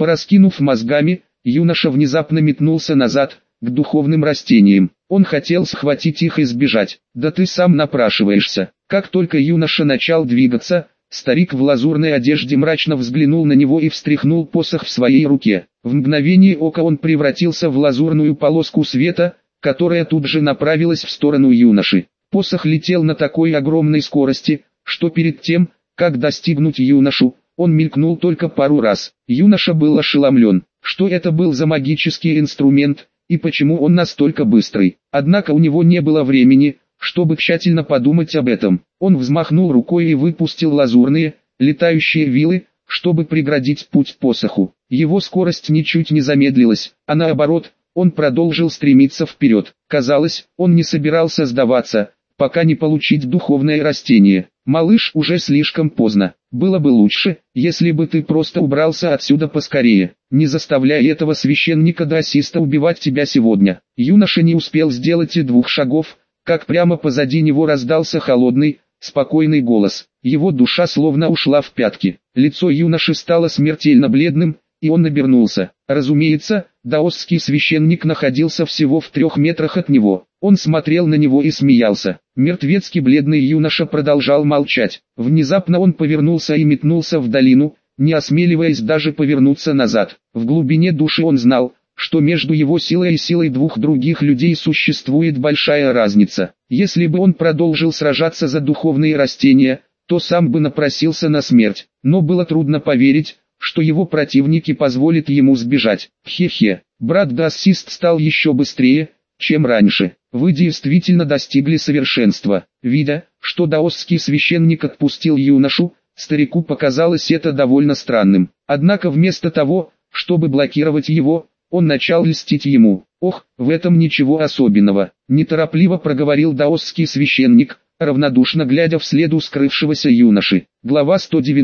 Пораскинув мозгами, юноша внезапно метнулся назад, к духовным растениям. Он хотел схватить их и сбежать. Да ты сам напрашиваешься. Как только юноша начал двигаться, старик в лазурной одежде мрачно взглянул на него и встряхнул посох в своей руке. В мгновение ока он превратился в лазурную полоску света, которая тут же направилась в сторону юноши. Посох летел на такой огромной скорости, что перед тем, как достигнуть юношу, он мелькнул только пару раз. Юноша был ошеломлен, что это был за магический инструмент, и почему он настолько быстрый. Однако у него не было времени, чтобы тщательно подумать об этом. Он взмахнул рукой и выпустил лазурные, летающие вилы, чтобы преградить путь посоху. Его скорость ничуть не замедлилась, а наоборот, он продолжил стремиться вперед. Казалось, он не собирался сдаваться, пока не получить духовное растение. «Малыш, уже слишком поздно. Было бы лучше, если бы ты просто убрался отсюда поскорее. Не заставляй этого священника-даосиста убивать тебя сегодня». Юноша не успел сделать и 2 шагов, как прямо позади него раздался холодный, спокойный голос. Его душа словно ушла в пятки. Лицо юноши стало смертельно бледным, и он обернулся. Разумеется, даосский священник находился всего в 3 метрах от него. Он смотрел на него и смеялся. Мертвецки бледный юноша продолжал молчать. Внезапно он повернулся и метнулся в долину, не осмеливаясь даже повернуться назад. В глубине души он знал, что между его силой и силой 2 других людей существует большая разница. Если бы он продолжил сражаться за духовные растения, то сам бы напросился на смерть. Но было трудно поверить, что его противники позволят ему сбежать. Хе-хе, брат-даосист стал еще быстрее, чем раньше. Вы действительно достигли совершенства. Видя, что даосский священник отпустил юношу, старику показалось это довольно странным. Однако вместо того, чтобы блокировать его, он начал льстить ему. «Ох, в этом ничего особенного», – неторопливо проговорил даосский священник, равнодушно глядя вслед скрывшегося юноши. Глава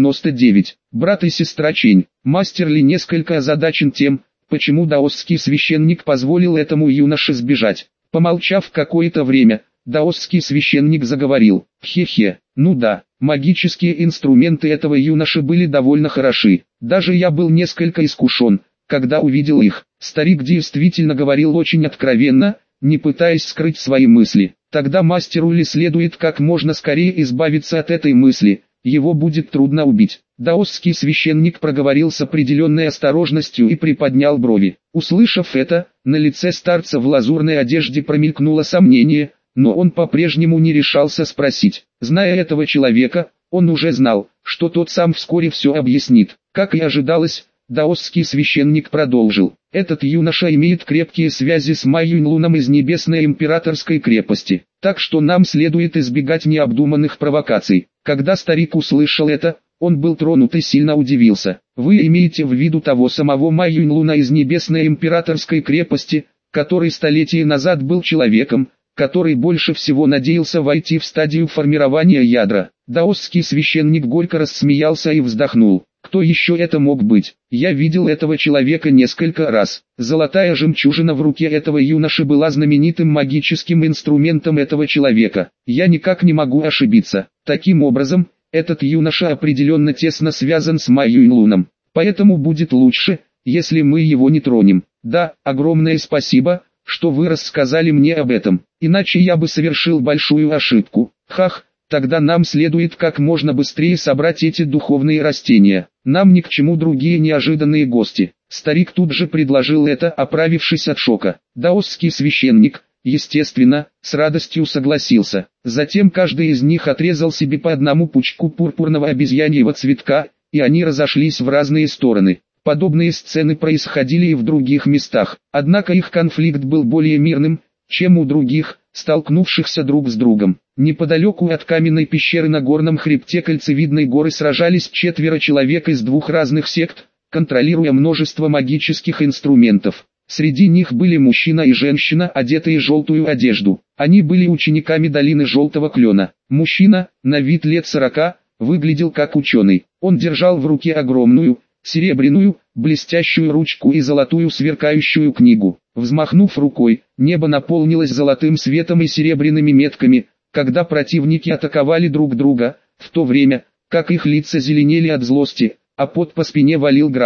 199. Брат и сестра Чень. Мастер Ли несколько озадачен тем, почему даосский священник позволил этому юноше сбежать. Помолчав какое-то время, даосский священник заговорил. «Хе-хе, ну да, магические инструменты этого юноши были довольно хороши. Даже я был несколько искушен, когда увидел их». Старик действительно говорил очень откровенно, не пытаясь скрыть свои мысли. Тогда мастеру Ли следует как можно скорее избавиться от этой мысли, его будет трудно убить. Даосский священник проговорил с определенной осторожностью и приподнял брови. Услышав это, на лице старца в лазурной одежде промелькнуло сомнение, но он по-прежнему не решался спросить. Зная этого человека, он уже знал, что тот сам вскоре все объяснит. Как и ожидалось, даосский священник продолжил. Этот юноша имеет крепкие связи с Ма Юньлуном из Небесной Императорской крепости, так что нам следует избегать необдуманных провокаций. Когда старик услышал это, он был тронут и сильно удивился. Вы имеете в виду того самого Ма Юньлуна из Небесной Императорской крепости, который столетия назад был человеком, который больше всего надеялся войти в стадию формирования ядра. Даосский священник горько рассмеялся и вздохнул. Кто еще это мог быть? Я видел этого человека несколько раз. Золотая жемчужина в руке этого юноши была знаменитым магическим инструментом этого человека. Я никак не могу ошибиться. Таким образом, этот юноша определенно тесно связан с Ма Юньлуном. Поэтому будет лучше, если мы его не тронем. Да, огромное спасибо, что вы рассказали мне об этом. Иначе я бы совершил большую ошибку. Хах. Тогда нам следует как можно быстрее собрать эти духовные растения. Нам ни к чему другие неожиданные гости. Старик тут же предложил это, оправившись от шока. Даосский священник, естественно, с радостью согласился. Затем каждый из них отрезал себе по одному пучку пурпурного обезьяньего цветка, и они разошлись в разные стороны. Подобные сцены происходили и в других местах. Однако их конфликт был более мирным, чем у других, столкнувшихся друг с другом. Неподалеку от каменной пещеры на горном хребте Кольцевидной горы сражались 4 человек из 2 разных сект, контролируя множество магических инструментов. Среди них были мужчина и женщина, одетые в желтую одежду. Они были учениками долины Желтого Клена. Мужчина, на вид лет 40, выглядел как ученый. Он держал в руке огромную, серебряную, блестящую ручку и золотую сверкающую книгу. Взмахнув рукой, небо наполнилось золотым светом и серебряными метками, когда противники атаковали друг друга, в то время, как их лица зеленели от злости, а пот по спине валил градом.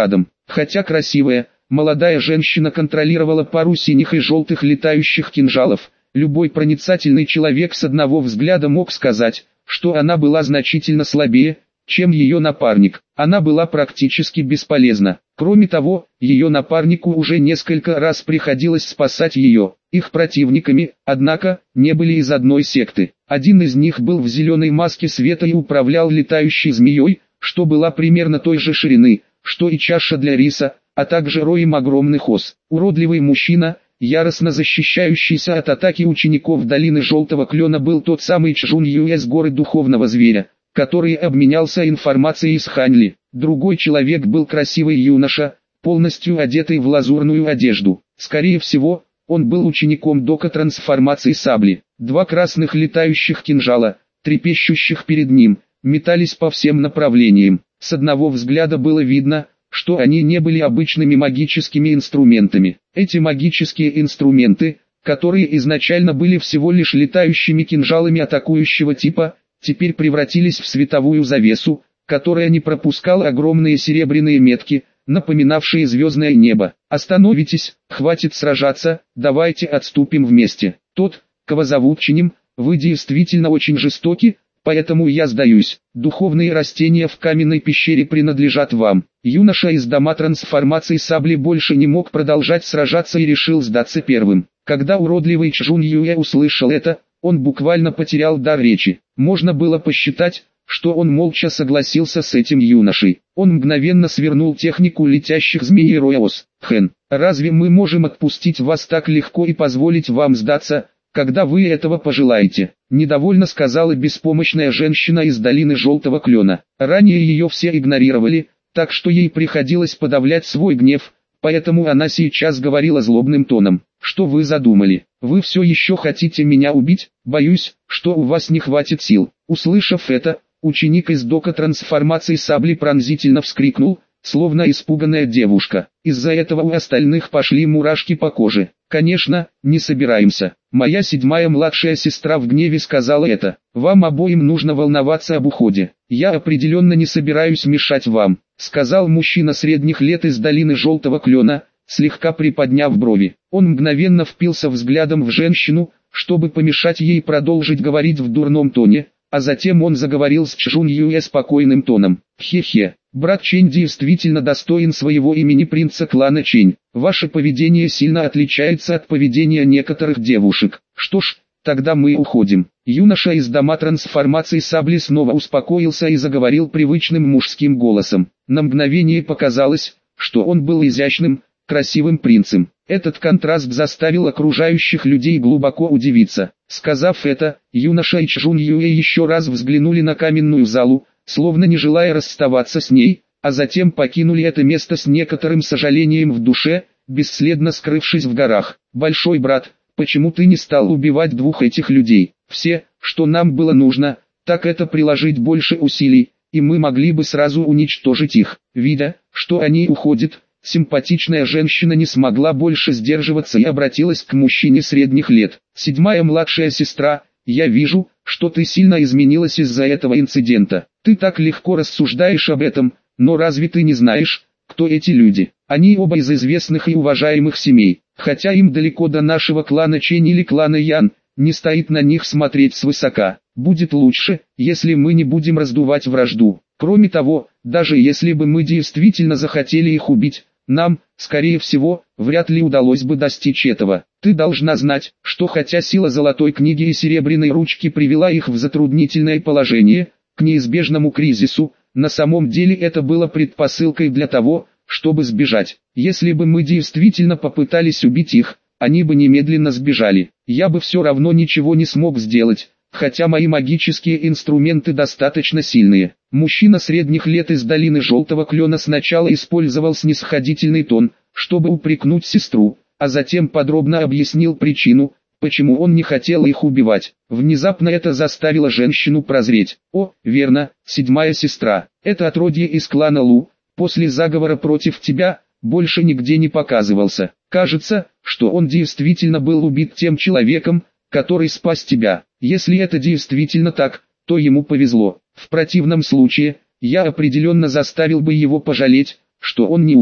Хотя красивая, молодая женщина контролировала пару синих и желтых летающих кинжалов, любой проницательный человек с одного взгляда мог сказать, что она была значительно слабее, чем ее напарник. Она была практически бесполезна. Кроме того, ее напарнику уже несколько раз приходилось спасать ее. Их противниками, однако, не были из одной секты. Один из них был в зеленой маске света и управлял летающей змеей, что была примерно той же ширины, что и чаша для риса, а также роем огромных ос. Уродливый мужчина, яростно защищающийся от атаки учеников долины Желтого Клена, был тот самый Чжун Юэ с горы Духовного Зверя, который обменялся информацией с Ханьли. Другой человек был красивый юноша, полностью одетый в лазурную одежду. Скорее всего, он был учеником дока трансформации сабли. Два красных летающих кинжала, трепещущих перед ним, метались по всем направлениям. С одного взгляда было видно, что они не были обычными магическими инструментами. Эти магические инструменты, которые изначально были всего лишь летающими кинжалами атакующего типа, теперь превратились в световую завесу, которая не пропускала огромные серебряные метки, напоминавшие звездное небо. «Остановитесь, хватит сражаться, давайте отступим вместе. Тот, кого зовут Чинем, вы действительно очень жестоки, поэтому я сдаюсь. Духовные растения в каменной пещере принадлежат вам». Юноша из дома трансформации сабли больше не мог продолжать сражаться и решил сдаться первым. Когда уродливый Чжун Юэ услышал это, он буквально потерял дар речи. Можно было посчитать, что он молча согласился с этим юношей. Он мгновенно свернул технику летящих змей и роя-ос. «Хэн, разве мы можем отпустить вас так легко и позволить вам сдаться, когда вы этого пожелаете?» Недовольно сказала беспомощная женщина из долины Желтого Клена. Ранее ее все игнорировали, так что ей приходилось подавлять свой гнев, поэтому она сейчас говорила злобным тоном. «Что вы задумали? Вы все еще хотите меня убить? Боюсь, что у вас не хватит сил». Услышав это, ученик из дока трансформации сабли пронзительно вскрикнул, словно испуганная девушка. Из-за этого у остальных пошли мурашки по коже. «Конечно, не собираемся». Моя седьмая младшая сестра в гневе сказала это. «Вам обоим нужно волноваться об уходе. Я определенно не собираюсь мешать вам», сказал мужчина средних лет из долины Желтого Клена, слегка приподняв брови. Он мгновенно впился взглядом в женщину, чтобы помешать ей продолжить говорить в дурном тоне, а затем он заговорил с Чжун Юэ спокойным тоном. «Хе-хе, брат Чэнь действительно достоин своего имени принца клана Чэнь. Ваше поведение сильно отличается от поведения некоторых девушек. Что ж, тогда мы уходим». Юноша из дома трансформации сабли снова успокоился и заговорил привычным мужским голосом. На мгновение показалось, что он был изящным, красивым принцем. Этот контраст заставил окружающих людей глубоко удивиться. Сказав это, юноша и Чжун Юэ еще раз взглянули на каменную залу, словно не желая расставаться с ней, а затем покинули это место с некоторым сожалением в душе, бесследно скрывшись в горах. «Большой брат, почему ты не стал убивать двух этих людей? Все, что нам было нужно, так это приложить больше усилий, и мы могли бы сразу уничтожить их». Видя, что они уходят, симпатичная женщина не смогла больше сдерживаться и обратилась к мужчине средних лет. «Седьмая младшая сестра, я вижу, что ты сильно изменилась из-за этого инцидента. Ты так легко рассуждаешь об этом, но разве ты не знаешь, кто эти люди? Они оба из известных и уважаемых семей. Хотя им далеко до нашего клана Чэнь или клана Ян, не стоит на них смотреть свысока. Будет лучше, если мы не будем раздувать вражду. Кроме того, даже если бы мы действительно захотели их убить, нам, скорее всего, вряд ли удалось бы достичь этого. Ты должна знать, что хотя сила Золотой Книги и Серебряной Ручки привела их в затруднительное положение, к неизбежному кризису, на самом деле это было предпосылкой для того, чтобы сбежать. Если бы мы действительно попытались убить их, они бы немедленно сбежали. Я бы все равно ничего не смог сделать, хотя мои магические инструменты достаточно сильные. Мужчина средних лет из долины Желтого Клена сначала использовал снисходительный тон, чтобы упрекнуть сестру, а затем подробно объяснил причину, почему он не хотел их убивать. Внезапно это заставило женщину прозреть. «О, верно, седьмая сестра, это отродье из клана Лу, после заговора против тебя, больше нигде не показывался. Кажется, что он действительно был убит тем человеком, который спас тебя. Если это действительно так, то ему повезло. В противном случае, я определенно заставил бы его пожалеть, что он не умер».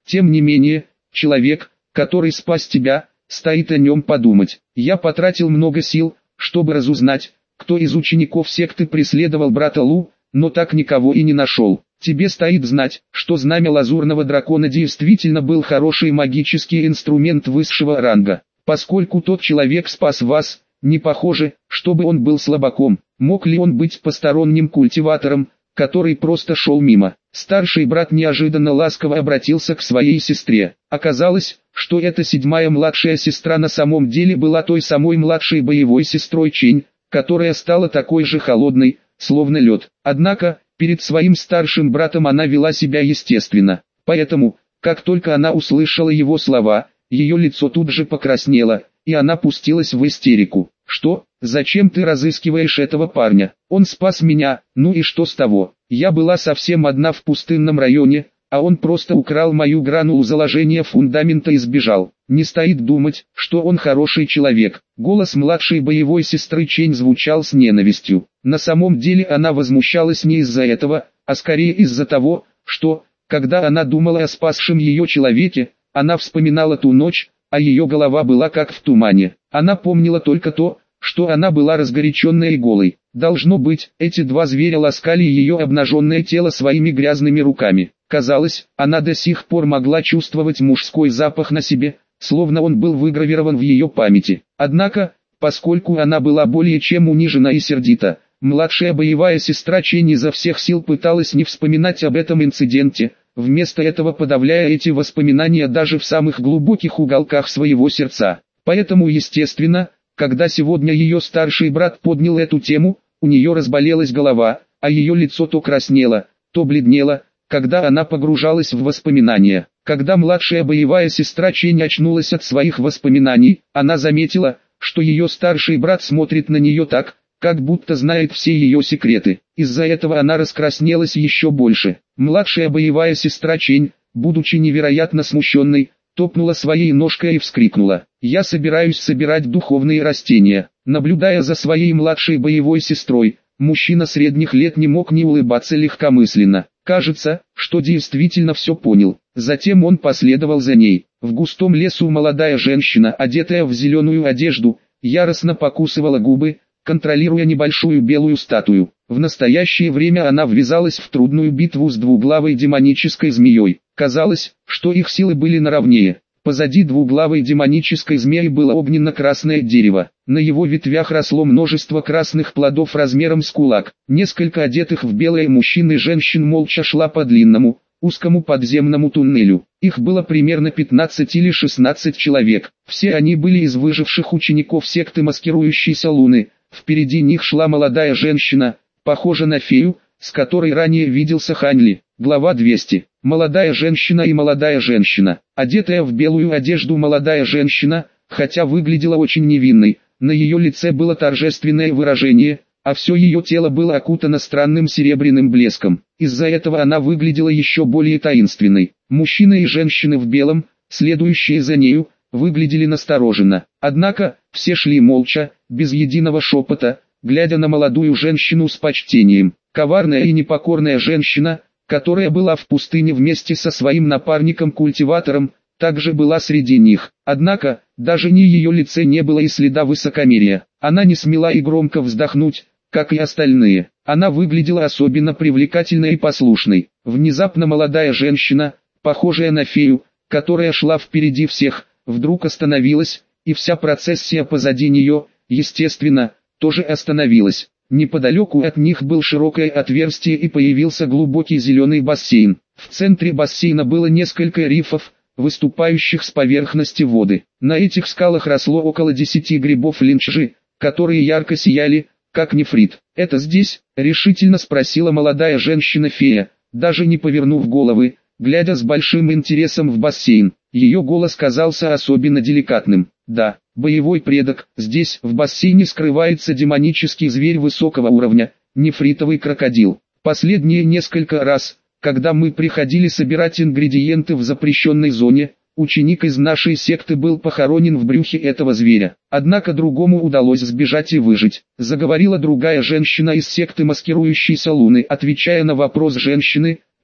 Тем не менее, человек, который спас тебя, стоит о нем подумать. Я потратил много сил, чтобы разузнать, кто из учеников секты преследовал брата Лу, но так никого и не нашел. Тебе стоит знать, что знамя лазурного дракона действительно был хороший магический инструмент высшего ранга. Поскольку тот человек спас вас, не похоже, чтобы он был слабаком. Мог ли он быть посторонним культиватором, который просто шел мимо? Старший брат неожиданно ласково обратился к своей сестре. Оказалось, что эта седьмая младшая сестра на самом деле была той самой младшей боевой сестрой Чень, которая стала такой же холодной, словно лед. Однако, перед своим старшим братом она вела себя естественно. Поэтому, как только она услышала его слова, ее лицо тут же покраснело, и она пустилась в истерику. «Что? Зачем ты разыскиваешь этого парня? Он спас меня, ну и что с того? Я была совсем одна в пустынном районе, а он просто украл мою гранулу заложения фундамента и сбежал. Не стоит думать, что он хороший человек». Голос младшей боевой сестры Чень звучал с ненавистью. На самом деле она возмущалась не из-за этого, а скорее из-за того, что, когда она думала о спасшем ее человеке, она вспоминала ту ночь, а ее голова была как в тумане. Она помнила только то, что она была разгоряченной и голой. Должно быть, эти два зверя ласкали ее обнаженное тело своими грязными руками. Казалось, она до сих пор могла чувствовать мужской запах на себе, словно он был выгравирован в ее памяти. Однако, поскольку она была более чем унижена и сердита, младшая боевая сестра Чень изо всех сил пыталась не вспоминать об этом инциденте, вместо этого подавляя эти воспоминания даже в самых глубоких уголках своего сердца. Поэтому естественно, когда сегодня ее старший брат поднял эту тему, у нее разболелась голова, а ее лицо то краснело, то бледнело, когда она погружалась в воспоминания. Когда младшая боевая сестра Чень очнулась от своих воспоминаний, она заметила, что ее старший брат смотрит на нее так, как будто знает все ее секреты. Из-за этого она раскраснелась еще больше. Младшая боевая сестра Чень, будучи невероятно смущенной, топнула своей ножкой и вскрикнула: «Я собираюсь собирать духовные растения». Наблюдая за своей младшей боевой сестрой, мужчина средних лет не мог не улыбаться легкомысленно. Кажется, что действительно все понял. Затем он последовал за ней. В густом лесу молодая женщина, одетая в зеленую одежду, яростно покусывала губы, контролируя небольшую белую статую. В настоящее время она ввязалась в трудную битву с двуглавой демонической змеей. Казалось, что их силы были наравне. Позади двуглавой демонической змеи было огненно-красное дерево. На его ветвях росло множество красных плодов размером с кулак. Несколько одетых в белое мужчин и женщин молча шла по длинному, узкому подземному туннелю. Их было примерно 15 или 16 человек. Все они были из выживших учеников секты маскирующейся Луны. Впереди них шла молодая женщина, похожа на фею, с которой ранее виделся Хань Ли. Глава 200. Молодая женщина и молодая женщина. Одетая в белую одежду молодая женщина, хотя выглядела очень невинной, на ее лице было торжественное выражение, а все ее тело было окутано странным серебряным блеском. Из-за этого она выглядела еще более таинственной. Мужчины и женщины в белом, следующие за нею, выглядели настороженно. Однако, все шли молча, без единого шепота, глядя на молодую женщину с почтением. Коварная и непокорная женщина, которая была в пустыне вместе со своим напарником-культиватором, также была среди них. Однако, даже на ее лице не было и следа высокомерия. Она не смела и громко вздохнуть, как и остальные. Она выглядела особенно привлекательной и послушной. Внезапно молодая женщина, похожая на фею, которая шла впереди всех, вдруг остановилась, и вся процессия позади нее, естественно, тоже остановилась. Неподалеку от них было широкое отверстие и появился глубокий зеленый бассейн. В центре бассейна было несколько рифов, выступающих с поверхности воды. На этих скалах росло около 10 грибов линчжи, которые ярко сияли, как нефрит. «Это здесь?» — решительно спросила молодая женщина-фея, даже не повернув головы, глядя с большим интересом в бассейн. Ее голос казался особенно деликатным. «Да, боевой предок, здесь, в бассейне скрывается демонический зверь высокого уровня, нефритовый крокодил. Последние несколько раз, когда мы приходили собирать ингредиенты в запрещенной зоне, ученик из нашей секты был похоронен в брюхе этого зверя. Однако другому удалось сбежать и выжить», — заговорила другая женщина из секты маскирующейся Луны, отвечая на вопрос женщины,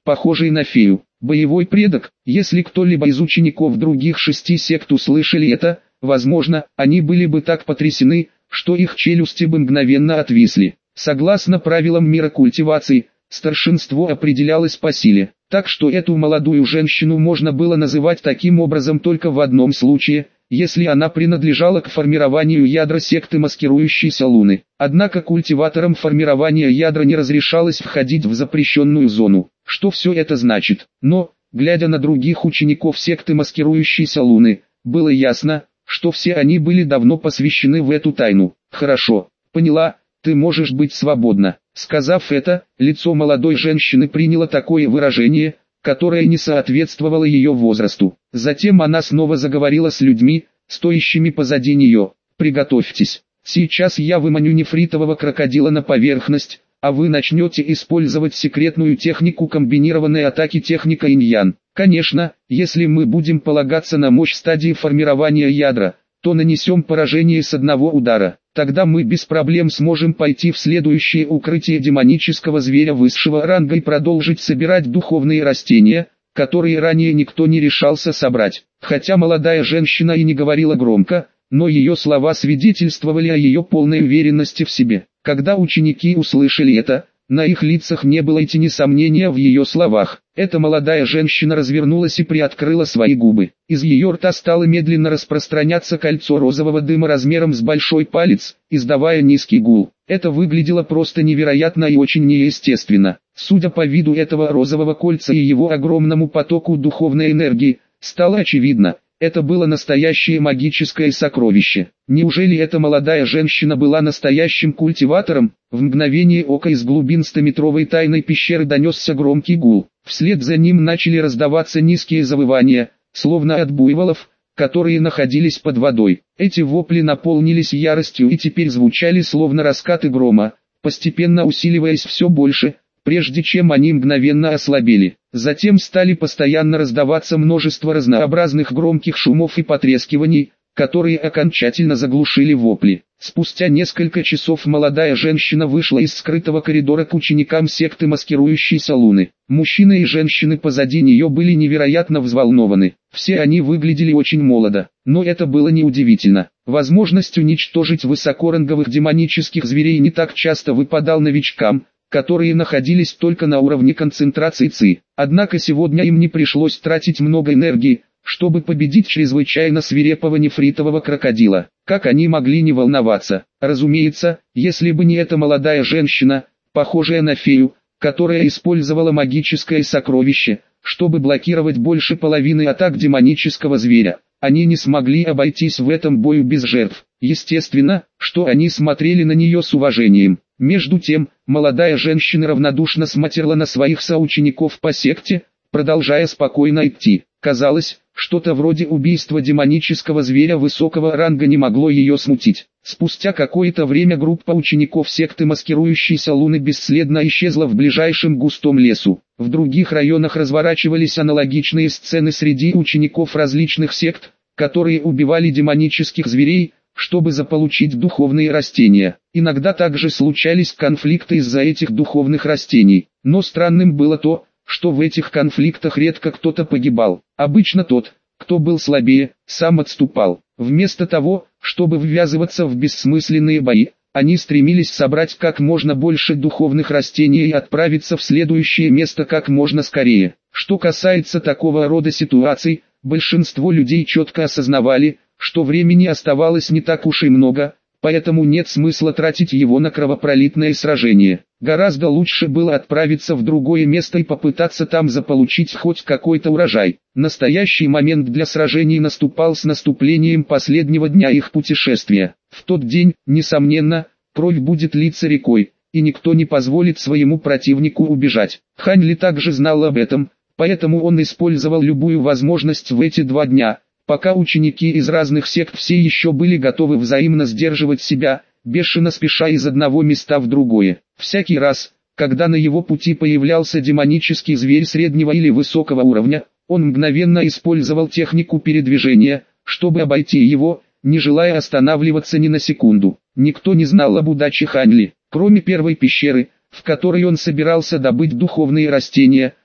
похожий на фею. Боевой предок. Если кто-либо из учеников других 6 сект услышали это, возможно, они были бы так потрясены, что их челюсти бы мгновенно отвисли. Согласно правилам мира культивации, старшинство определялось по силе, так что эту молодую женщину можно было называть таким образом только в одном случае, если она принадлежала к формированию ядра секты маскирующейся луны. Однако культиваторам формирования ядра не разрешалось входить в запрещенную зону. Что все это значит? Но, глядя на других учеников секты маскирующейся луны, было ясно, что все они были давно посвящены в эту тайну. «Хорошо, поняла, ты можешь быть свободна». Сказав это, лицо молодой женщины приняло такое выражение, которое не соответствовало ее возрасту. Затем она снова заговорила с людьми, стоящими позади нее. «Приготовьтесь. Сейчас я выманю нефритового крокодила на поверхность, а вы начнете использовать секретную технику комбинированной атаки техника инь-ян. Конечно, если мы будем полагаться на мощь стадии формирования ядра, то нанесем поражение с одного удара. Тогда мы без проблем сможем пойти в следующее укрытие демонического зверя высшего ранга и продолжить собирать духовные растения, которые ранее никто не решался собрать». Хотя молодая женщина и не говорила громко, но ее слова свидетельствовали о ее полной уверенности в себе. Когда ученики услышали это, на их лицах не было и тени сомнения в ее словах. Эта молодая женщина развернулась и приоткрыла свои губы. Из ее рта стало медленно распространяться кольцо розового дыма размером с большой палец, издавая низкий гул. Это выглядело просто невероятно и очень неестественно. Судя по виду этого розового кольца и его огромному потоку духовной энергии, стало очевидно, это было настоящее магическое сокровище. Неужели эта молодая женщина была настоящим культиватором? В мгновение ока из глубин 100-метровой тайной пещеры донесся громкий гул. Вслед за ним начали раздаваться низкие завывания, словно от буйволов, которые находились под водой. Эти вопли наполнились яростью и теперь звучали словно раскаты грома, постепенно усиливаясь все больше, прежде чем они мгновенно ослабели. Затем стали постоянно раздаваться множество разнообразных громких шумов и потрескиваний, которые окончательно заглушили вопли. Спустя несколько часов молодая женщина вышла из скрытого коридора к ученикам секты маскирующейся луны. Мужчины и женщины позади нее были невероятно взволнованы. Все они выглядели очень молодо, но это было неудивительно. Возможность уничтожить высокоранговых демонических зверей не так часто выпадал новичкам, которые находились только на уровне концентрации ЦИ. Однако сегодня им не пришлось тратить много энергии, чтобы победить чрезвычайно свирепого нефритового крокодила. Как они могли не волноваться? Разумеется, если бы не эта молодая женщина, похожая на фею, которая использовала магическое сокровище, чтобы блокировать больше половины атак демонического зверя, они не смогли обойтись в этом бою без жертв. Естественно, что они смотрели на нее с уважением. Между тем, молодая женщина равнодушно смотрела на своих соучеников по секте, продолжая спокойно идти. Казалось, что-то вроде убийства демонического зверя высокого ранга не могло ее смутить. Спустя какое-то время группа учеников секты маскирующейся луны бесследно исчезла в ближайшем густом лесу. В других районах разворачивались аналогичные сцены среди учеников различных сект, которые убивали демонических зверей, чтобы заполучить духовные растения. Иногда также случались конфликты из-за этих духовных растений, но странным было то, что в этих конфликтах редко кто-то погибал. Обычно тот, кто был слабее, сам отступал. Вместо того, чтобы ввязываться в бессмысленные бои, они стремились собрать как можно больше духовных растений и отправиться в следующее место как можно скорее. Что касается такого рода ситуаций, большинство людей четко осознавали, что времени оставалось не так уж и много, поэтому нет смысла тратить его на кровопролитное сражение. Гораздо лучше было отправиться в другое место и попытаться там заполучить хоть какой-то урожай. Настоящий момент для сражений наступал с наступлением последнего дня их путешествия. В тот день, несомненно, кровь будет литься рекой, и никто не позволит своему противнику убежать. Хань Ли также знал об этом, поэтому он использовал любую возможность в эти 2 дня, пока ученики из разных сект все еще были готовы взаимно сдерживать себя, бешено спеша из одного места в другое. Всякий раз, когда на его пути появлялся демонический зверь среднего или высокого уровня, он мгновенно использовал технику передвижения, чтобы обойти его, не желая останавливаться ни на секунду. Никто не знал об удаче Хань Ли, кроме первой пещеры, в которой он собирался добыть духовные растения.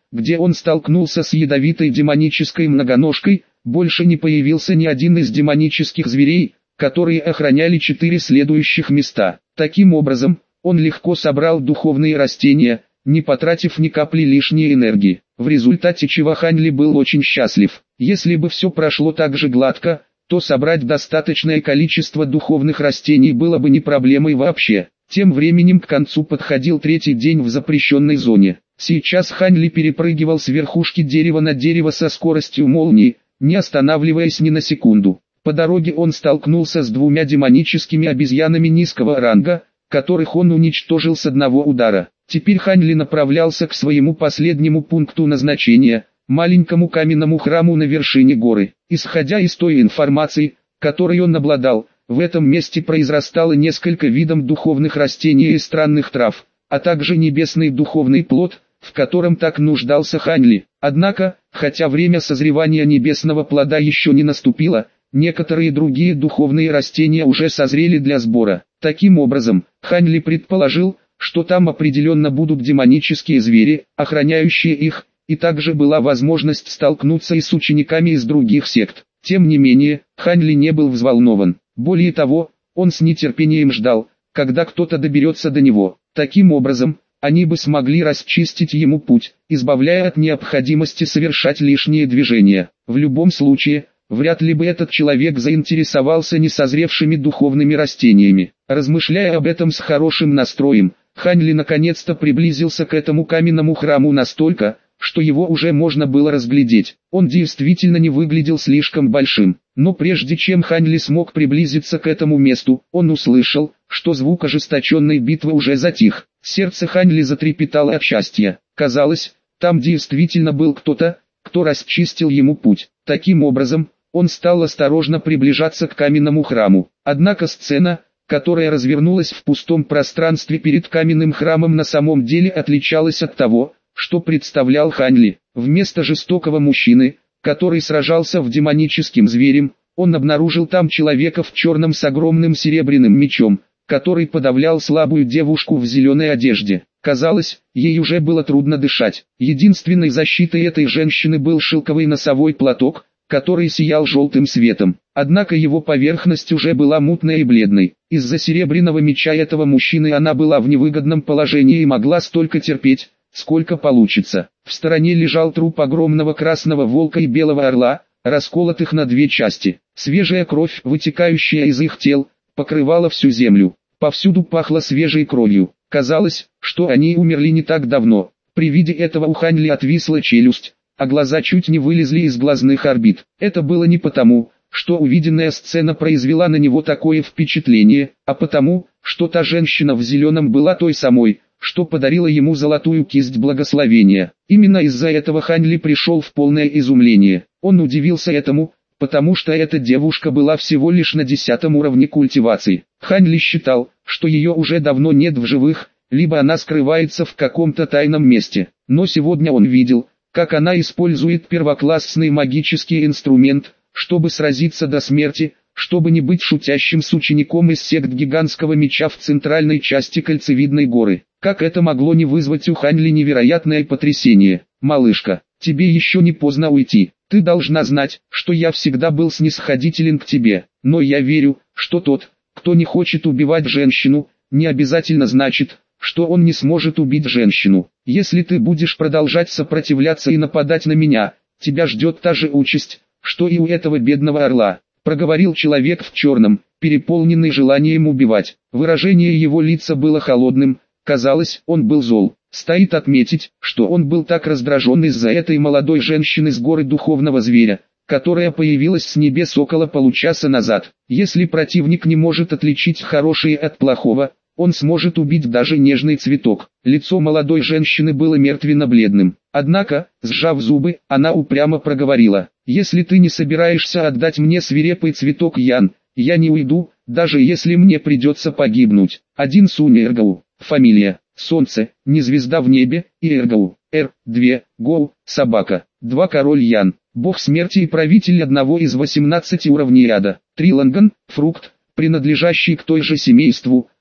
где он столкнулся с ядовитой демонической многоножкой, больше не появился ни один из демонических зверей, которые охраняли 4 следующих места. Таким образом, он легко собрал духовные растения, не потратив ни капли лишней энергии, в результате чего Хань Ли был очень счастлив. Если бы все прошло так же гладко, то собрать достаточное количество духовных растений было бы не проблемой вообще. Тем временем к концу подходил 3-й день в запрещенной зоне. Сейчас Хань Ли перепрыгивал с верхушки дерева на дерево со скоростью молнии, не останавливаясь ни на секунду. По дороге он столкнулся с 2 демоническими обезьянами низкого ранга, которых он уничтожил с одного удара. Теперь Хань Ли направлялся к своему последнему пункту назначения, маленькому каменному храму на вершине горы. Исходя из той информации, которой он обладал, в этом месте произрастало несколько видов духовных растений и странных трав, а также небесный духовный плод, в котором так нуждался Хань Ли. Однако, хотя время созревания небесного плода еще не наступило, некоторые другие духовные растения уже созрели для сбора. Таким образом, Хань Ли предположил, что там определенно будут демонические звери, охраняющие их, и также была возможность столкнуться и с учениками из других сект. Тем не менее, Хань Ли не был взволнован. Более того, он с нетерпением ждал, когда кто-то доберется до него. Таким образом, они бы смогли расчистить ему путь, избавляя от необходимости совершать лишние движения. В любом случае, вряд ли бы этот человек заинтересовался несозревшими духовными растениями. Размышляя об этом с хорошим настроем, Хань Ли наконец-то приблизился к этому каменному храму настолько, что его уже можно было разглядеть. Он действительно не выглядел слишком большим, но прежде чем Хань Ли смог приблизиться к этому месту, он услышал, что звук ожесточенной битвы уже затих. Сердце Хань Ли затрепетало от счастья. Казалось, там действительно был кто-то, кто расчистил ему путь. Таким образом, он стал осторожно приближаться к каменному храму. Однако сцена, которая развернулась в пустом пространстве перед каменным храмом, на самом деле отличалась от того, что представлял Хань Ли. Вместо жестокого мужчины, который сражался с демоническим зверем, он обнаружил там человека в черном с огромным серебряным мечом, который подавлял слабую девушку в зеленой одежде. Казалось, ей уже было трудно дышать. Единственной защитой этой женщины был шелковый носовой платок, который сиял желтым светом. Однако его поверхность уже была мутной и бледной. Из-за серебряного меча этого мужчины она была в невыгодном положении и могла столько терпеть, сколько получится. В стороне лежал труп огромного красного волка и белого орла, расколотых на 2 части. Свежая кровь, вытекающая из их тел, покрывала всю землю. Повсюду пахло свежей кровью. Казалось, что они умерли не так давно. При виде этого у Хань Ли отвисла челюсть, а глаза чуть не вылезли из глазных орбит. Это было не потому, что увиденная сцена произвела на него такое впечатление, а потому, что та женщина в зеленом была той самой, что подарила ему золотую кисть благословения. Именно из-за этого Хань Ли пришел в полное изумление. Он удивился этому, потому что эта девушка была всего лишь на 10-м уровне культивации. Хань Ли считал, что ее уже давно нет в живых, либо она скрывается в каком-то тайном месте. Но сегодня он видел, как она использует первоклассный магический инструмент, чтобы сразиться до смерти, чтобы не быть шутящим с учеником из сект гигантского меча в центральной части кольцевидной горы. Как это могло не вызвать у Хань Ли невероятное потрясение? «Малышка, тебе еще не поздно уйти. Ты должна знать, что я всегда был снисходителен к тебе, но я верю, что тот, кто не хочет убивать женщину, не обязательно значит, что он не сможет убить женщину. Если ты будешь продолжать сопротивляться и нападать на меня, тебя ждет та же участь, что и у этого бедного орла», — проговорил человек в черном, переполненный желанием убивать. Выражение его лица было холодным, казалось, он был зол. Стоит отметить, что он был так раздражен из-за этой молодой женщины с горы духовного зверя, которая появилась с небес около получаса назад. Если противник не может отличить хорошее от плохого, он сможет убить даже нежный цветок. Лицо молодой женщины было мертвенно-бледным. Однако, сжав зубы, она упрямо проговорила: «Если ты не собираешься отдать мне свирепый цветок Ян, я не уйду, даже если мне придется погибнуть». 1 Сунь Эргоу. Фамилия: Солнце, не звезда в небе, и Эргоу. Р2, Гоу, собака. 2 Король Ян, бог смерти и правитель одного из 18 уровней ада. 3 Ланган, фрукт, принадлежащий к той же семейству,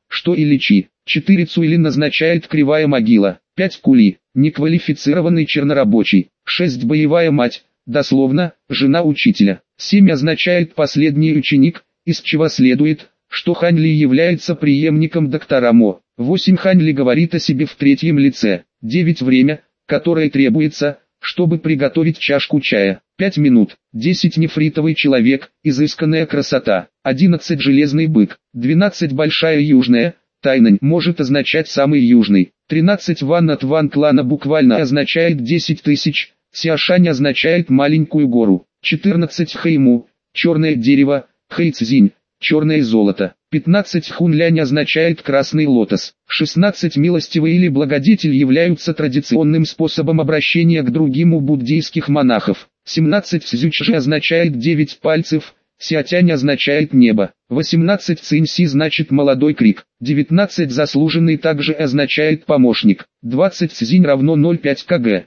что и лечи. 4 Цуили назначает кривая могила. 5 Кули, неквалифицированный чернорабочий. 6 боевая мать, дословно, жена учителя. 7 означает последний ученик, из чего следует, что Хань Ли является преемником доктора Мо. 8 Хань Ли говорит о себе в третьем лице. 9 время, которое требуется, чтобы приготовить чашку чая. 5 минут. 10 нефритовый человек, изысканная красота. 11 железный бык. 12 большая южная. Тайнань может означать самый южный. 13 ван от ван клана буквально означает 10 тысяч. Сиашань означает маленькую гору. 14 Хэйму, черное дерево. Хэйцзинь, черное золото. 15 Хунлянь означает красный лотос. 16 милостивый или благодетель являются традиционным способом обращения к другим у буддийских монахов. 17 Цзючжи означает 9 пальцев. Сиатянь означает небо. 18 Циньси значит молодой крик. 19 заслуженный также означает помощник. 20 Цзинь равно 0,5 кг.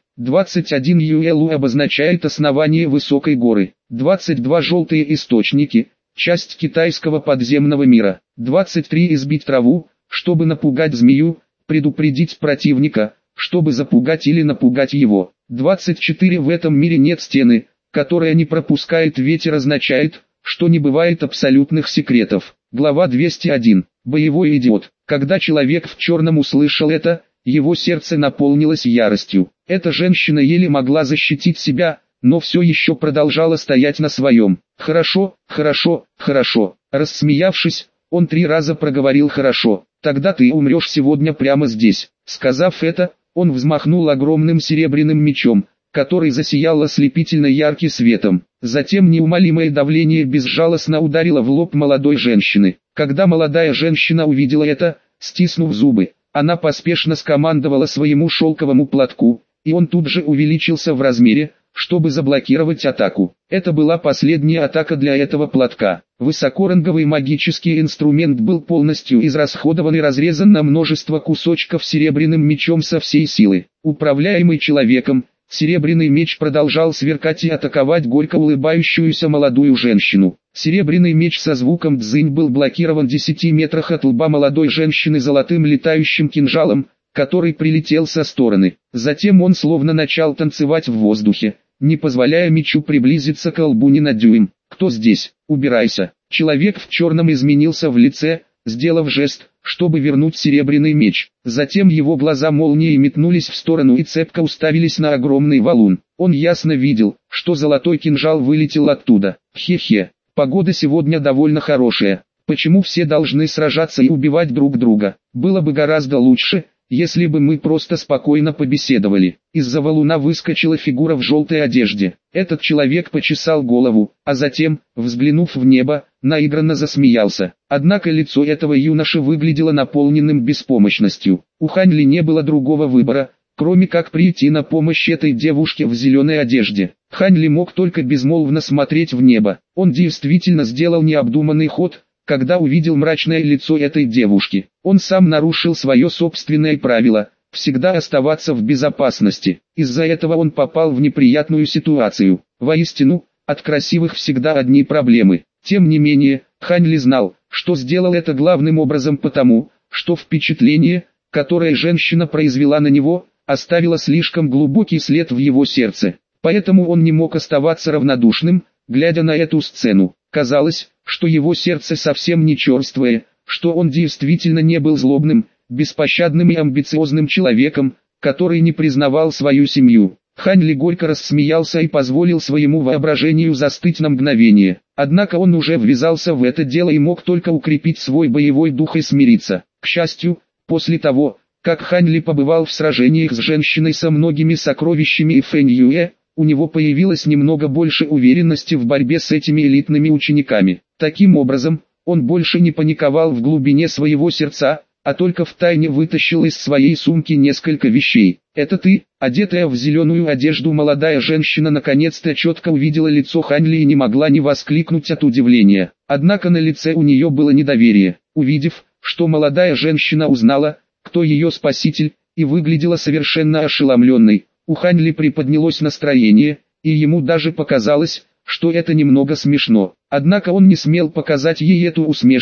21 Юэлу обозначает основание высокой горы. 22 желтые источники, часть китайского подземного мира. 23 избить траву, чтобы напугать змею, предупредить противника, чтобы запугать или напугать его. 24 в этом мире нет стены, которая не пропускает ветер означает, что не бывает абсолютных секретов. Глава 201. Боевой идиот. Когда человек в черном услышал это, его сердце наполнилось яростью. Эта женщина еле могла защитить себя, но все еще продолжала стоять на своем. «Хорошо, хорошо, хорошо». Рассмеявшись, он 3 раза проговорил «хорошо». «Тогда ты умрешь сегодня прямо здесь». Сказав это, он взмахнул огромным серебряным мечом, который засиял ослепительно ярким светом. Затем неумолимое давление безжалостно ударило в лоб молодой женщины. Когда молодая женщина увидела это, стиснув зубы, она поспешно скомандовала своему шелковому платку, и он тут же увеличился в размере, чтобы заблокировать атаку. Это была последняя атака для этого платка. Высокоранговый магический инструмент был полностью израсходован и разрезан на множество кусочков серебряным мечом со всей силы. Управляемый человеком, серебряный меч продолжал сверкать и атаковать горько улыбающуюся молодую женщину. Серебряный меч со звуком «дзынь» был блокирован в 10 метрах от лба молодой женщины золотым летающим кинжалом, который прилетел со стороны. Затем он словно начал танцевать в воздухе, не позволяя мечу приблизиться к лбу ни на дюйм. «Кто здесь? Убирайся!» Человек в черном изменился в лице, сделав жест, чтобы вернуть серебряный меч. Затем его глаза молнией метнулись в сторону и цепко уставились на огромный валун. Он ясно видел, что золотой кинжал вылетел оттуда. Хе-хе, погода сегодня довольно хорошая. Почему все должны сражаться и убивать друг друга? Было бы гораздо лучше, если бы мы просто спокойно побеседовали. Из-за валуна выскочила фигура в желтой одежде. Этот человек почесал голову, а затем, взглянув в небо, наигранно засмеялся. Однако лицо этого юноши выглядело наполненным беспомощностью. У Хань Ли не было другого выбора, кроме как прийти на помощь этой девушке в зеленой одежде. Хань Ли мог только безмолвно смотреть в небо. Он действительно сделал необдуманный ход, когда увидел мрачное лицо этой девушки. Он сам нарушил свое собственное правило – всегда оставаться в безопасности. Из-за этого он попал в неприятную ситуацию. Воистину, от красивых всегда одни проблемы. Тем не менее, Хань Ли знал, что сделал это главным образом потому, что впечатление, которое женщина произвела на него, оставило слишком глубокий след в его сердце. Поэтому он не мог оставаться равнодушным, глядя на эту сцену. Казалось, что его сердце совсем не черствое, что он действительно не был злобным, беспощадным и амбициозным человеком, который не признавал свою семью. Хань Ли горько рассмеялся и позволил своему воображению застыть на мгновение. Однако он уже ввязался в это дело и мог только укрепить свой боевой дух и смириться. К счастью, после того, как Хань Ли побывал в сражениях с женщиной со многими сокровищами и Фэнь Юэ, у него появилось немного больше уверенности в борьбе с этими элитными учениками. Таким образом, он больше не паниковал в глубине своего сердца, а только втайне вытащил из своей сумки несколько вещей. «Это ты?» Одетая в зеленую одежду молодая женщина наконец-то четко увидела лицо Хань Ли и не могла не воскликнуть от удивления. Однако на лице у нее было недоверие. Увидев, что молодая женщина узнала, кто ее спаситель, и выглядела совершенно ошеломленной, у Хань Ли приподнялось настроение, и ему даже показалось, что это немного смешно. Однако он не смел показать ей эту усмешку,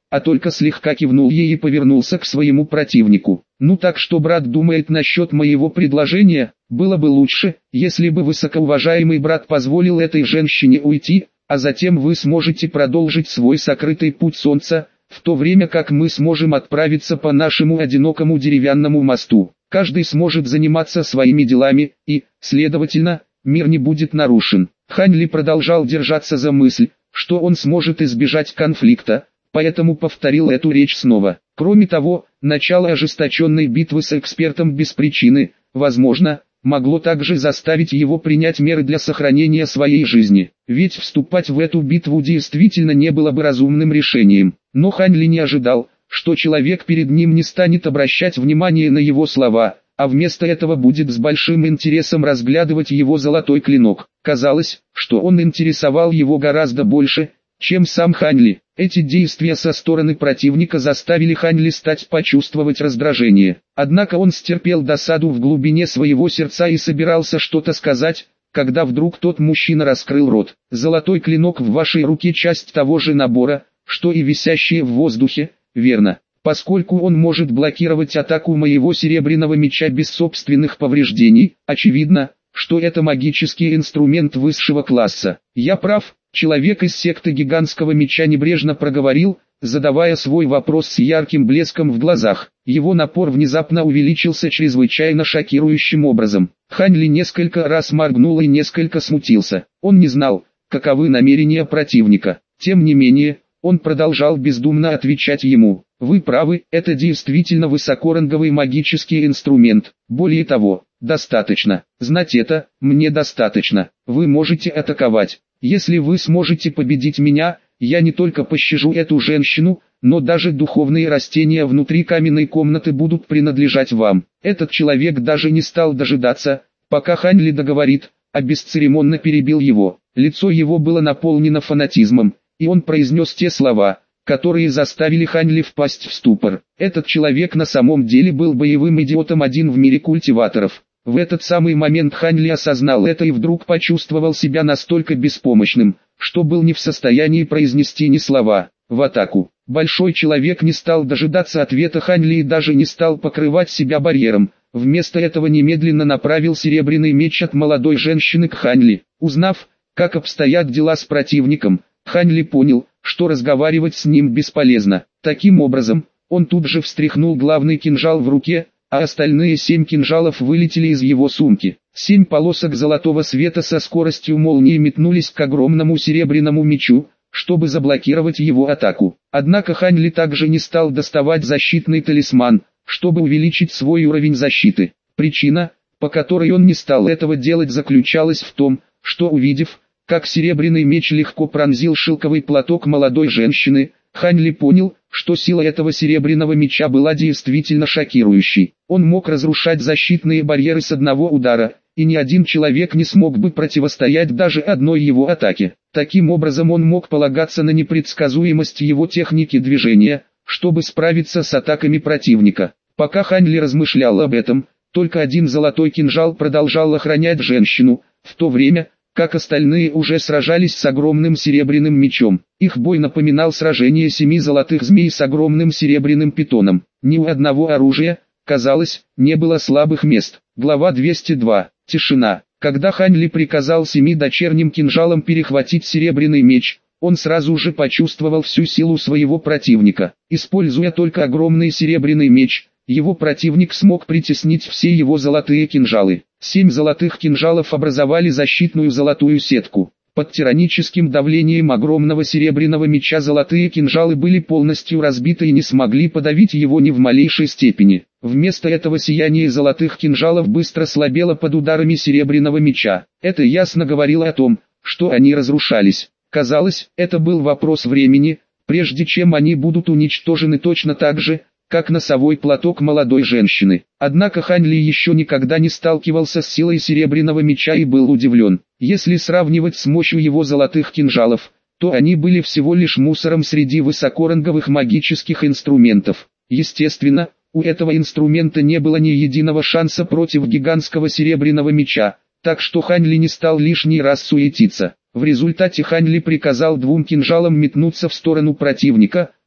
а только слегка кивнул ей и повернулся к своему противнику. «Ну так что брат думает насчет моего предложения? Было бы лучше, если бы высокоуважаемый брат позволил этой женщине уйти, а затем вы сможете продолжить свой сокрытый путь солнца, в то время как мы сможем отправиться по нашему одинокому деревянному мосту. Каждый сможет заниматься своими делами, и, следовательно, мир не будет нарушен». Хань Ли продолжал держаться за мысль, что он сможет избежать конфликта, поэтому повторил эту речь снова. Кроме того, начало ожесточенной битвы с экспертом без причины, возможно, могло также заставить его принять меры для сохранения своей жизни. Ведь вступать в эту битву действительно не было бы разумным решением. Но Хань Ли не ожидал, что человек перед ним не станет обращать внимание на его слова, а вместо этого будет с большим интересом разглядывать его золотой клинок. Казалось, что он интересовал его гораздо больше, чем сам Хань Ли. Эти действия со стороны противника заставили Хань Ли почувствовать раздражение. Однако он стерпел досаду в глубине своего сердца и собирался что-то сказать, когда вдруг тот мужчина раскрыл рот. «Золотой клинок в вашей руке часть того же набора, что и висящие в воздухе, верно? Поскольку он может блокировать атаку моего серебряного меча без собственных повреждений, очевидно, что это магический инструмент высшего класса. Я прав?» Человек из секты гигантского меча небрежно проговорил, задавая свой вопрос с ярким блеском в глазах. Его напор внезапно увеличился чрезвычайно шокирующим образом. Хань Ли несколько раз моргнул и несколько смутился. Он не знал, каковы намерения противника. Тем не менее, он продолжал бездумно отвечать ему. «Вы правы, это действительно высокоранговый магический инструмент. Более того, достаточно. Знать это, мне достаточно. Вы можете атаковать. Если вы сможете победить меня, я не только пощажу эту женщину, но даже духовные растения внутри каменной комнаты будут принадлежать вам». Этот человек даже не стал дожидаться, пока Хань Ли договорит, а бесцеремонно перебил его. Лицо его было наполнено фанатизмом, и он произнес те слова, которые заставили Хань Ли впасть в ступор. Этот человек на самом деле был боевым идиотом, один в мире культиваторов. В этот самый момент Хань Ли осознал это и вдруг почувствовал себя настолько беспомощным, что был не в состоянии произнести ни слова. «В атаку!» Большой человек не стал дожидаться ответа Хань Ли и даже не стал покрывать себя барьером. Вместо этого немедленно направил серебряный меч от молодой женщины к Хань Ли. Узнав, как обстоят дела с противником, Хань Ли понял, что разговаривать с ним бесполезно. Таким образом, он тут же встряхнул главный кинжал в руке, а остальные 7 кинжалов вылетели из его сумки. 7 полосок золотого света со скоростью молнии метнулись к огромному серебряному мечу, чтобы заблокировать его атаку. Однако Хань Ли также не стал доставать защитный талисман, чтобы увеличить свой уровень защиты. Причина, по которой он не стал этого делать, заключалась в том, что увидев, как серебряный меч легко пронзил шелковый платок молодой женщины, Хань Ли понял, что сила этого серебряного меча была действительно шокирующей. Он мог разрушать защитные барьеры с одного удара, и ни один человек не смог бы противостоять даже одной его атаке. Таким образом он мог полагаться на непредсказуемость его техники движения, чтобы справиться с атаками противника. Пока Хань Ли размышлял об этом, только один золотой кинжал продолжал охранять женщину, в то время, как остальные уже сражались с огромным серебряным мечом. Их бой напоминал сражение 7 золотых змей с огромным серебряным питоном. Ни у одного оружия, казалось, не было слабых мест. Глава 202. Тишина. Когда Хань Ли приказал 7 дочерним кинжалам перехватить серебряный меч, он сразу же почувствовал всю силу своего противника. Используя только огромный серебряный меч, его противник смог притеснить все его золотые кинжалы. 7 золотых кинжалов образовали защитную золотую сетку. Под тираническим давлением огромного серебряного меча золотые кинжалы были полностью разбиты и не смогли подавить его ни в малейшей степени. Вместо этого сияние золотых кинжалов быстро слабело под ударами серебряного меча. Это ясно говорило о том, что они разрушались. Казалось, это был вопрос времени, прежде чем они будут уничтожены точно так же, как носовой платок молодой женщины. Однако Хань Ли еще никогда не сталкивался с силой серебряного меча и был удивлен. Если сравнивать с мощью его золотых кинжалов, то они были всего лишь мусором среди высокоранговых магических инструментов. Естественно, у этого инструмента не было ни единого шанса против гигантского серебряного меча, так что Хань Ли не стал лишний раз суетиться. В результате Хань Ли приказал 2 кинжалам метнуться в сторону противника,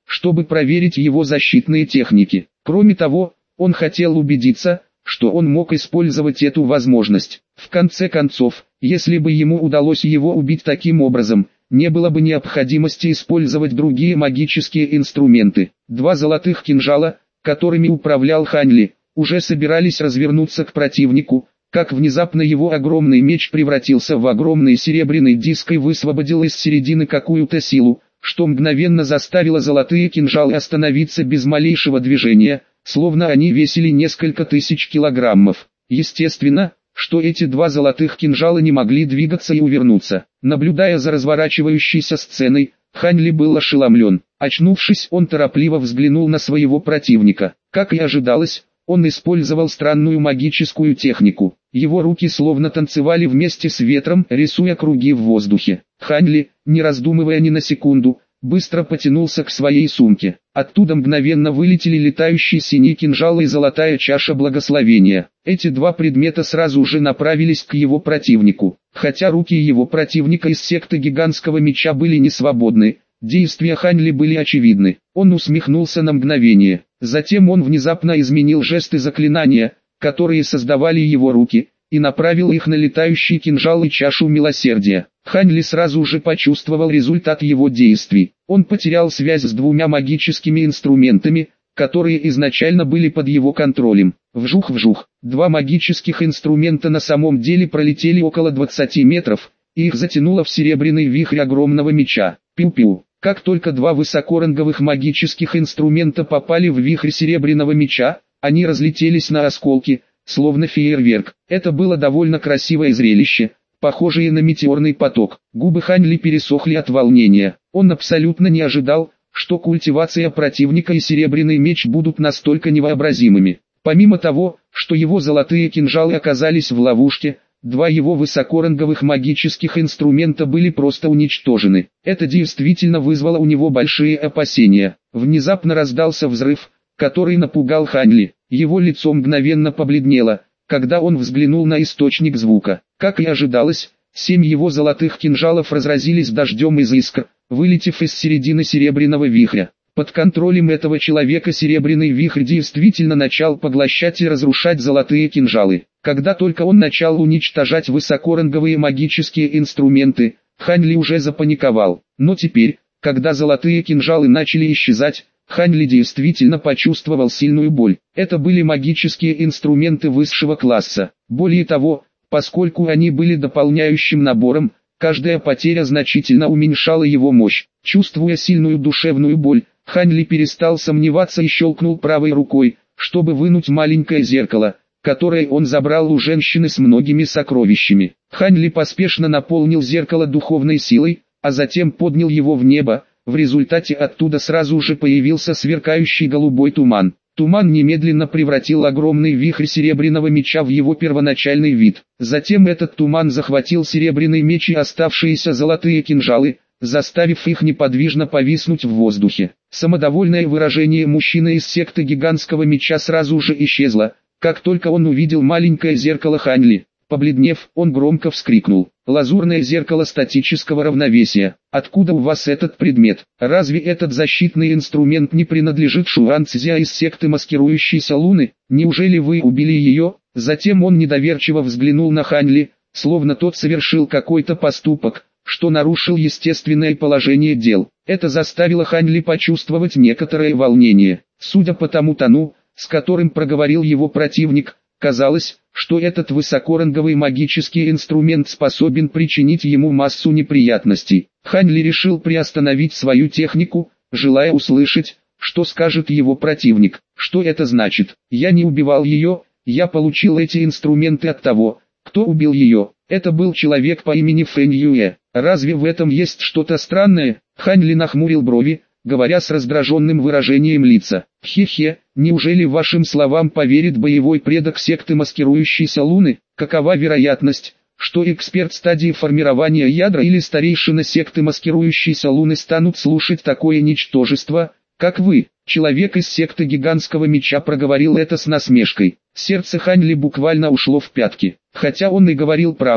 чтобы проверить его защитные техники. Кроме того, он хотел убедиться, что он мог использовать эту возможность. В конце концов, если бы ему удалось его убить таким образом, не было бы необходимости использовать другие магические инструменты. Два золотых кинжала, которыми управлял Хань Ли, уже собирались развернуться к противнику, как внезапно его огромный меч превратился в огромный серебряный диск и высвободил из середины какую-то силу, что мгновенно заставило золотые кинжалы остановиться без малейшего движения, словно они весили несколько тысяч килограммов. Естественно, что эти два золотых кинжала не могли двигаться и увернуться. Наблюдая за разворачивающейся сценой, Хань Ли был ошеломлен. Очнувшись, он торопливо взглянул на своего противника. Как и ожидалось, он использовал странную магическую технику. Его руки словно танцевали вместе с ветром, рисуя круги в воздухе. Хань Ли, не раздумывая ни на секунду, быстро потянулся к своей сумке. Оттуда мгновенно вылетели летающий синий кинжал и золотая чаша благословения. Эти два предмета сразу же направились к его противнику. Хотя руки его противника из секты гигантского меча были не свободны, действия Хань Ли были очевидны. Он усмехнулся на мгновение. Затем он внезапно изменил жесты заклинания, которые создавали его руки, и направил их на летающий кинжал и чашу милосердия. Хань Ли сразу же почувствовал результат его действий. Он потерял связь с двумя магическими инструментами, которые изначально были под его контролем. Вжух-вжух. Два магических инструмента на самом деле пролетели около 20 метров, и их затянуло в серебряный вихрь огромного меча. Пиу-пиу. Как только два высокоранговых магических инструмента попали в вихрь серебряного меча, они разлетелись на осколки, словно фейерверк. Это было довольно красивое зрелище, похожее на метеорный поток. Губы Хань Ли пересохли от волнения. Он абсолютно не ожидал, что культивация противника и серебряный меч будут настолько невообразимыми. Помимо того, что его золотые кинжалы оказались в ловушке, два его высокоранговых магических инструмента были просто уничтожены. Это действительно вызвало у него большие опасения. Внезапно раздался взрыв, который напугал Хань Ли. Его лицо мгновенно побледнело, когда он взглянул на источник звука. Как и ожидалось, 7 его золотых кинжалов разразились дождем из искр, вылетев из середины серебряного вихря. Под контролем этого человека серебряный вихрь действительно начал поглощать и разрушать золотые кинжалы. Когда только он начал уничтожать высокоранговые магические инструменты, Хань Ли уже запаниковал. Но теперь, когда золотые кинжалы начали исчезать, Хань Ли действительно почувствовал сильную боль. Это были магические инструменты высшего класса. Более того, поскольку они были дополняющим набором, каждая потеря значительно уменьшала его мощь. Чувствуя сильную душевную боль, Хань Ли перестал сомневаться и щелкнул правой рукой, чтобы вынуть маленькое зеркало, которое он забрал у женщины с многими сокровищами. Хань Ли поспешно наполнил зеркало духовной силой, а затем поднял его в небо. В результате оттуда сразу же появился сверкающий голубой туман. Туман немедленно превратил огромный вихрь серебряного меча в его первоначальный вид. Затем этот туман захватил серебряный меч и оставшиеся золотые кинжалы, заставив их неподвижно повиснуть в воздухе. Самодовольное выражение мужчины из секты гигантского меча сразу же исчезло, как только он увидел маленькое зеркало Хань Ли. Побледнев, он громко вскрикнул: «Лазурное зеркало статического равновесия! Откуда у вас этот предмет? Разве этот защитный инструмент не принадлежит Шуан Цзя из секты маскирующейся луны? Неужели вы убили ее?» Затем он недоверчиво взглянул на Хань Ли, словно тот совершил какой-то поступок, что нарушил естественное положение дел. Это заставило Хань Ли почувствовать некоторое волнение. Судя по тому тону, с которым проговорил его противник, казалось, что этот высокоранговый магический инструмент способен причинить ему массу неприятностей. Хань Ли решил приостановить свою технику, желая услышать, что скажет его противник. Что это значит? Я не убивал ее, я получил эти инструменты от того, кто убил ее. Это был человек по имени Фэнь Юэ. Разве в этом есть что-то странное? Хань Ли нахмурил брови, говоря с раздраженным выражением лица. Хе-хе, неужели вашим словам поверит боевой предок секты маскирующейся луны? Какова вероятность, что эксперт стадии формирования ядра или старейшина секты маскирующейся луны станут слушать такое ничтожество, как вы? Человек из секты гигантского меча проговорил это с насмешкой. Сердце Хань Ли буквально ушло в пятки. Хотя он и говорил правду,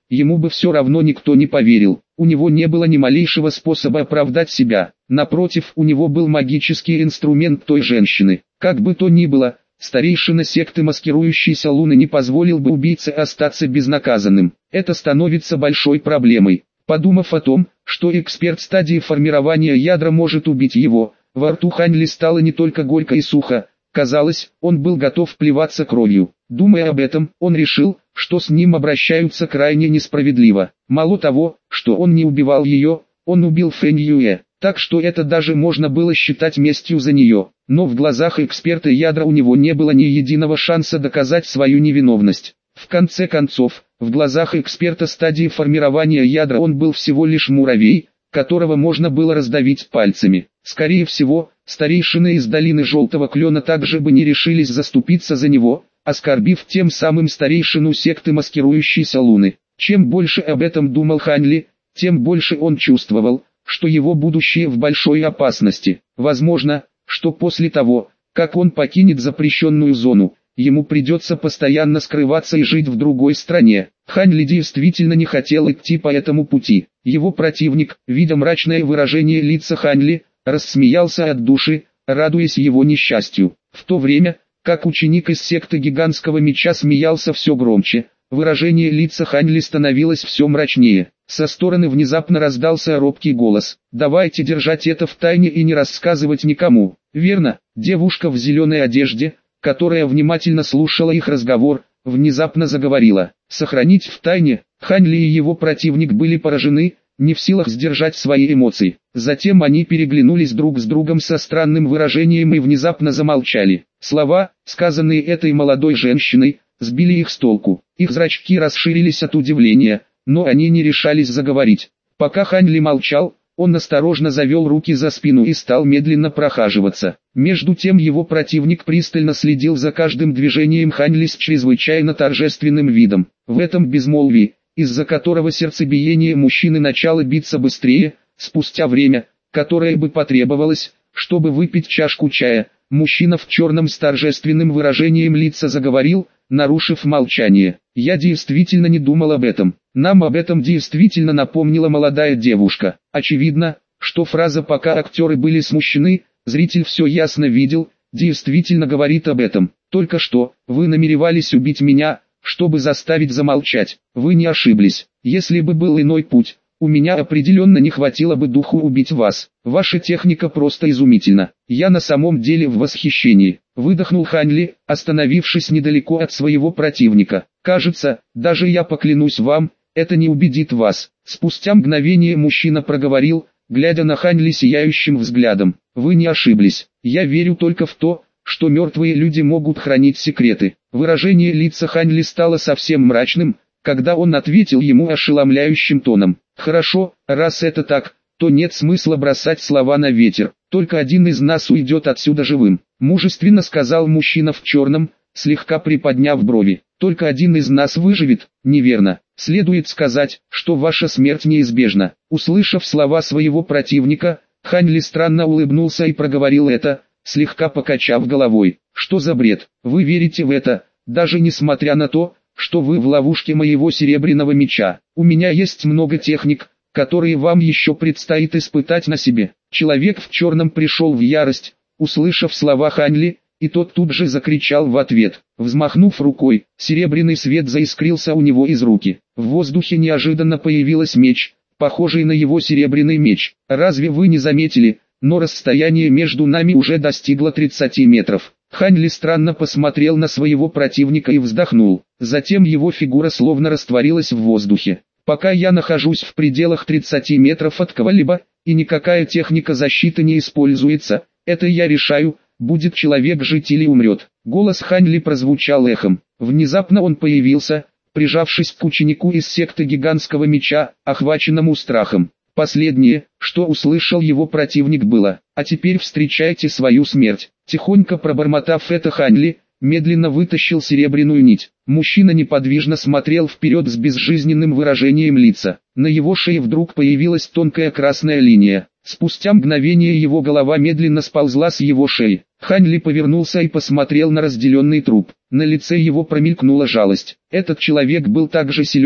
ему бы все равно никто не поверил. У него не было ни малейшего способа оправдать себя. Напротив, у него был магический инструмент той женщины. Как бы то ни было, старейшина секты маскирующейся Луны не позволил бы убийце остаться безнаказанным. Это становится большой проблемой. Подумав о том, что эксперт стадии формирования ядра может убить его, во рту Хань Ли стало не только горько и сухо, казалось, он был готов плеваться кровью. Думая об этом, он решил, что с ним обращаются крайне несправедливо. Мало того, что он не убивал ее, он убил Фэнь Юэ, так что это даже можно было считать местью за нее. Но в глазах эксперта ядра у него не было ни единого шанса доказать свою невиновность. В конце концов, в глазах эксперта стадии формирования ядра он был всего лишь муравей, которого можно было раздавить пальцами. Скорее всего, старейшины из долины Желтого Клена также бы не решились заступиться за него, оскорбив тем самым старейшину секты маскирующейся Луны. Чем больше об этом думал Хань Ли, тем больше он чувствовал, что его будущее в большой опасности. Возможно, что после того, как он покинет запрещенную зону, ему придется постоянно скрываться и жить в другой стране. Хань Ли действительно не хотел идти по этому пути. Его противник, видя мрачное выражение лица Хань Ли, рассмеялся от души, радуясь его несчастью. В то время, как ученик из секты гигантского меча смеялся все громче, выражение лица Хань Ли становилось все мрачнее. Со стороны внезапно раздался робкий голос: «Давайте держать это в тайне и не рассказывать никому». Верно, девушка в зеленой одежде, которая внимательно слушала их разговор, внезапно заговорила. Сохранить в тайне. Хань Ли и его противник были поражены, не в силах сдержать свои эмоции. Затем они переглянулись друг с другом со странным выражением и внезапно замолчали. Слова, сказанные этой молодой женщиной, сбили их с толку. Их зрачки расширились от удивления, но они не решались заговорить. Пока Хань Ли молчал, он осторожно завел руки за спину и стал медленно прохаживаться. Между тем его противник пристально следил за каждым движением Хань Ли с чрезвычайно торжественным видом. В этом безмолвии, из-за которого сердцебиение мужчины начало биться быстрее, спустя время, которое бы потребовалось, чтобы выпить чашку чая, мужчина в черном с торжественным выражением лица заговорил, нарушив молчание. «Я действительно не думал об этом. Нам об этом действительно напомнила молодая девушка». Очевидно, что фраза «пока актеры были смущены», зритель все ясно видел, действительно говорит об этом. «Только что, вы намеревались убить меня, чтобы заставить замолчать. Вы не ошиблись. Если бы был иной путь, у меня определенно не хватило бы духу убить вас. Ваша техника просто изумительна. Я на самом деле в восхищении». Выдохнул Хань Ли, остановившись недалеко от своего противника. «Кажется, даже я поклянусь вам, это не убедит вас». Спустя мгновение мужчина проговорил, глядя на Хань Ли сияющим взглядом: «Вы не ошиблись. Я верю только в то, что мертвые люди могут хранить секреты». Выражение лица Хань Ли стало совсем мрачным, когда он ответил ему ошеломляющим тоном: «Хорошо, раз это так, то нет смысла бросать слова на ветер. Только один из нас уйдет отсюда живым», — мужественно сказал мужчина в черном, слегка приподняв брови. «Только один из нас выживет». «Неверно. Следует сказать, что ваша смерть неизбежна». Услышав слова своего противника, Хань Ли странно улыбнулся и проговорил это, слегка покачав головой. «Что за бред? Вы верите в это, даже несмотря на то, что вы в ловушке моего серебряного меча. У меня есть много техник, которые вам еще предстоит испытать на себе». Человек в черном пришел в ярость, услышав слова Хань Ли, и тот тут же закричал в ответ. Взмахнув рукой, серебряный свет заискрился у него из руки. В воздухе неожиданно появился меч, похожий на его серебряный меч. «Разве вы не заметили, но расстояние между нами уже достигло 30 метров». Хань Ли странно посмотрел на своего противника и вздохнул. Затем его фигура словно растворилась в воздухе. «Пока я нахожусь в пределах 30 метров от кого-либо, и никакая техника защиты не используется, это я решаю, будет человек жить или умрет». Голос Хань Ли прозвучал эхом. Внезапно он появился, прижавшись к ученику из секты гигантского меча, охваченному страхом. Последнее, что услышал его противник, было: «А теперь встречайте свою смерть». Тихонько пробормотав это, Хань Ли медленно вытащил серебряную нить. Мужчина неподвижно смотрел вперед с безжизненным выражением лица. На его шее вдруг появилась тонкая красная линия. Спустя мгновение его голова медленно сползла с его шеи. Хань Ли повернулся и посмотрел на разделенный труп. На лице его промелькнула жалость. Этот человек был так же силен,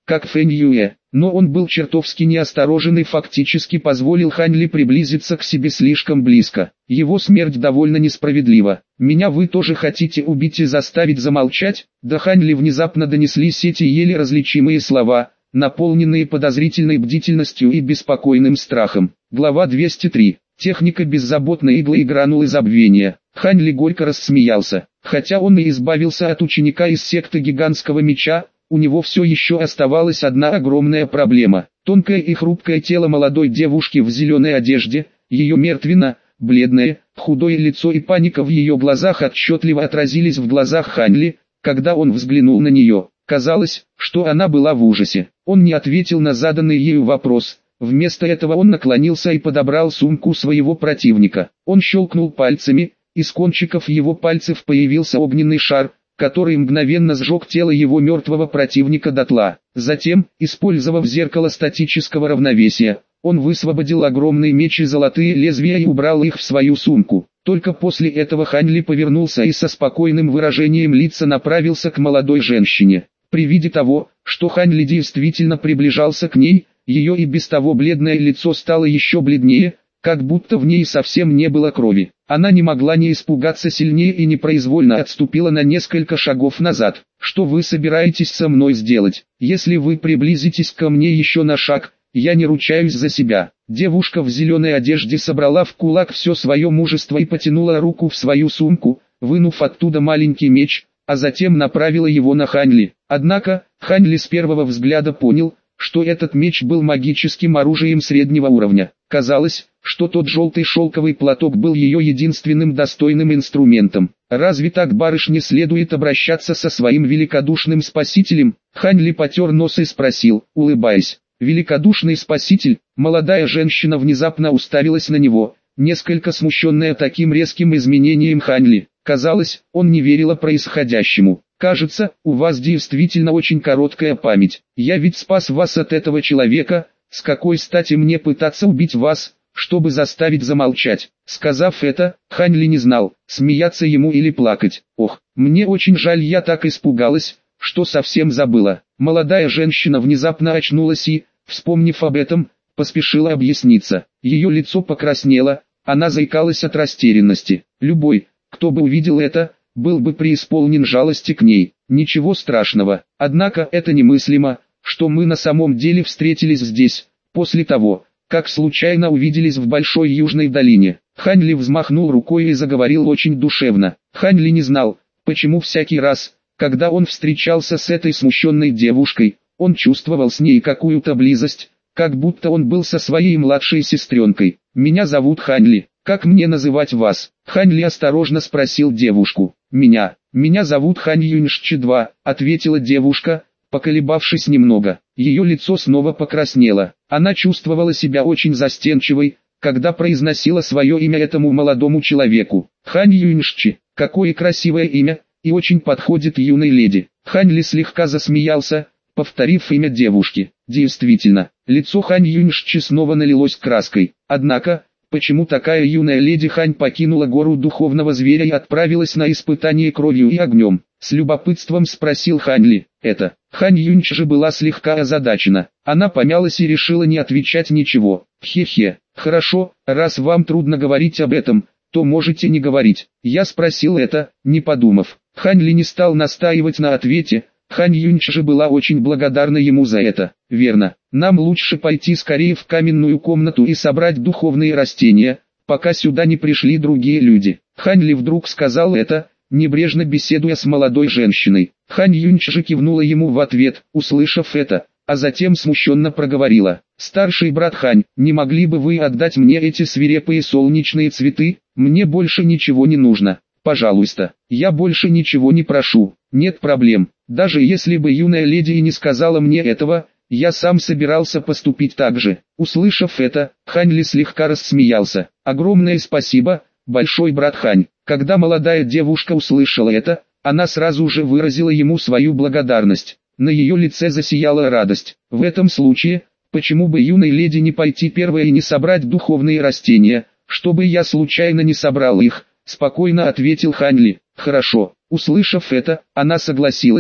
как Фэнь Юэ. Но он был чертовски неосторожен и фактически позволил Хань Ли приблизиться к себе слишком близко. Его смерть довольно несправедлива. Меня вы тоже хотите убить и заставить замолчать? До Хань Ли внезапно донеслись эти еле различимые слова, наполненные подозрительной бдительностью и беспокойным страхом. Глава 203. Техника беззаботной иглы и гранулы забвения. Хань Ли горько рассмеялся. Хотя он и избавился от ученика из секты гигантского меча, у него все еще оставалась одна огромная проблема. Тонкое и хрупкое тело молодой девушки в зеленой одежде, ее мертвенно-бледное, худое лицо и паника в ее глазах отчетливо отразились в глазах Хань Ли, когда он взглянул на нее. Казалось, что она была в ужасе. Он не ответил на заданный ею вопрос. Вместо этого он наклонился и подобрал сумку своего противника. Он щелкнул пальцами, из кончиков его пальцев появился огненный шар, который мгновенно сжег тело его мертвого противника дотла. Затем, использовав зеркало статического равновесия, он высвободил огромный меч и золотые лезвия и убрал их в свою сумку. Только после этого Хань Ли повернулся и со спокойным выражением лица направился к молодой женщине. При виде того, что Хань Ли действительно приближался к ней, ее и без того бледное лицо стало еще бледнее, как будто в ней совсем не было крови. Она не могла не испугаться сильнее и непроизвольно отступила на несколько шагов назад. «Что вы собираетесь со мной сделать? Если вы приблизитесь ко мне еще на шаг, я не ручаюсь за себя». Девушка в зеленой одежде собрала в кулак все свое мужество и потянула руку в свою сумку, вынув оттуда маленький меч, а затем направила его на Хань Ли. Однако, Хань Ли с первого взгляда понял, что этот меч был магическим оружием среднего уровня. Казалось, что тот желтый шелковый платок был ее единственным достойным инструментом. Разве так барышне следует обращаться со своим великодушным спасителем? Хань Ли потер нос и спросил, улыбаясь. Великодушный спаситель? Молодая женщина внезапно уставилась на него, несколько смущенная таким резким изменением Хань Ли. Казалось, он не верила происходящему. «Кажется, у вас действительно очень короткая память. Я ведь спас вас от этого человека, с какой стати мне пытаться убить вас, чтобы заставить замолчать?» Сказав это, Хань Ли не знал, смеяться ему или плакать. «Ох, мне очень жаль, я так испугалась, что совсем забыла». Молодая женщина внезапно очнулась и, вспомнив об этом, поспешила объясниться. Ее лицо покраснело, она заикалась от растерянности. Любой, кто бы увидел это, был бы преисполнен жалости к ней. Ничего страшного, однако это немыслимо, что мы на самом деле встретились здесь, после того, как случайно увиделись в Большой Южной долине. Хань Ли взмахнул рукой и заговорил очень душевно. Хань Ли не знал, почему всякий раз, когда он встречался с этой смущенной девушкой, он чувствовал с ней какую-то близость, как будто он был со своей младшей сестренкой. «Меня зовут Хань Ли. Как мне называть вас?» Хань Ли осторожно спросил девушку. Меня зовут Хань Юньши-2, ответила девушка, поколебавшись немного. Ее лицо снова покраснело. Она чувствовала себя очень застенчивой, когда произносила свое имя этому молодому человеку. Хань Юньши, какое красивое имя, и очень подходит юной леди. Хань Ли слегка засмеялся, повторив имя девушки. Действительно, лицо Хань Юньши снова налилось краской. Однако, почему такая юная леди Хань покинула гору духовного зверя и отправилась на испытание кровью и огнем? С любопытством спросил Хань Ли. Хань Юньши же была слегка озадачена. Она помялась и решила не отвечать ничего. Хе-хе, хорошо, раз вам трудно говорить об этом, то можете не говорить. Я спросил это, не подумав. Хань Ли не стал настаивать на ответе. Хань Юньши же была очень благодарна ему за это. Верно, нам лучше пойти скорее в каменную комнату и собрать духовные растения, пока сюда не пришли другие люди. Хань Ли вдруг сказал это, небрежно беседуя с молодой женщиной. Хань Юньши же кивнула ему в ответ, услышав это, а затем смущенно проговорила. «Старший брат Хань, не могли бы вы отдать мне эти свирепые солнечные цветы? Мне больше ничего не нужно. Пожалуйста, я больше ничего не прошу. Нет проблем. Даже если бы юная леди и не сказала мне этого, я сам собирался поступить так же». Услышав это, Хань Ли слегка рассмеялся. «Огромное спасибо, большой брат Хань». Когда молодая девушка услышала это, она сразу же выразила ему свою благодарность. На ее лице засияла радость. В этом случае, почему бы юной леди не пойти первой и не собрать духовные растения, чтобы я случайно не собрал их? Спокойно ответил Хань Ли. Хорошо. Услышав это, она согласилась,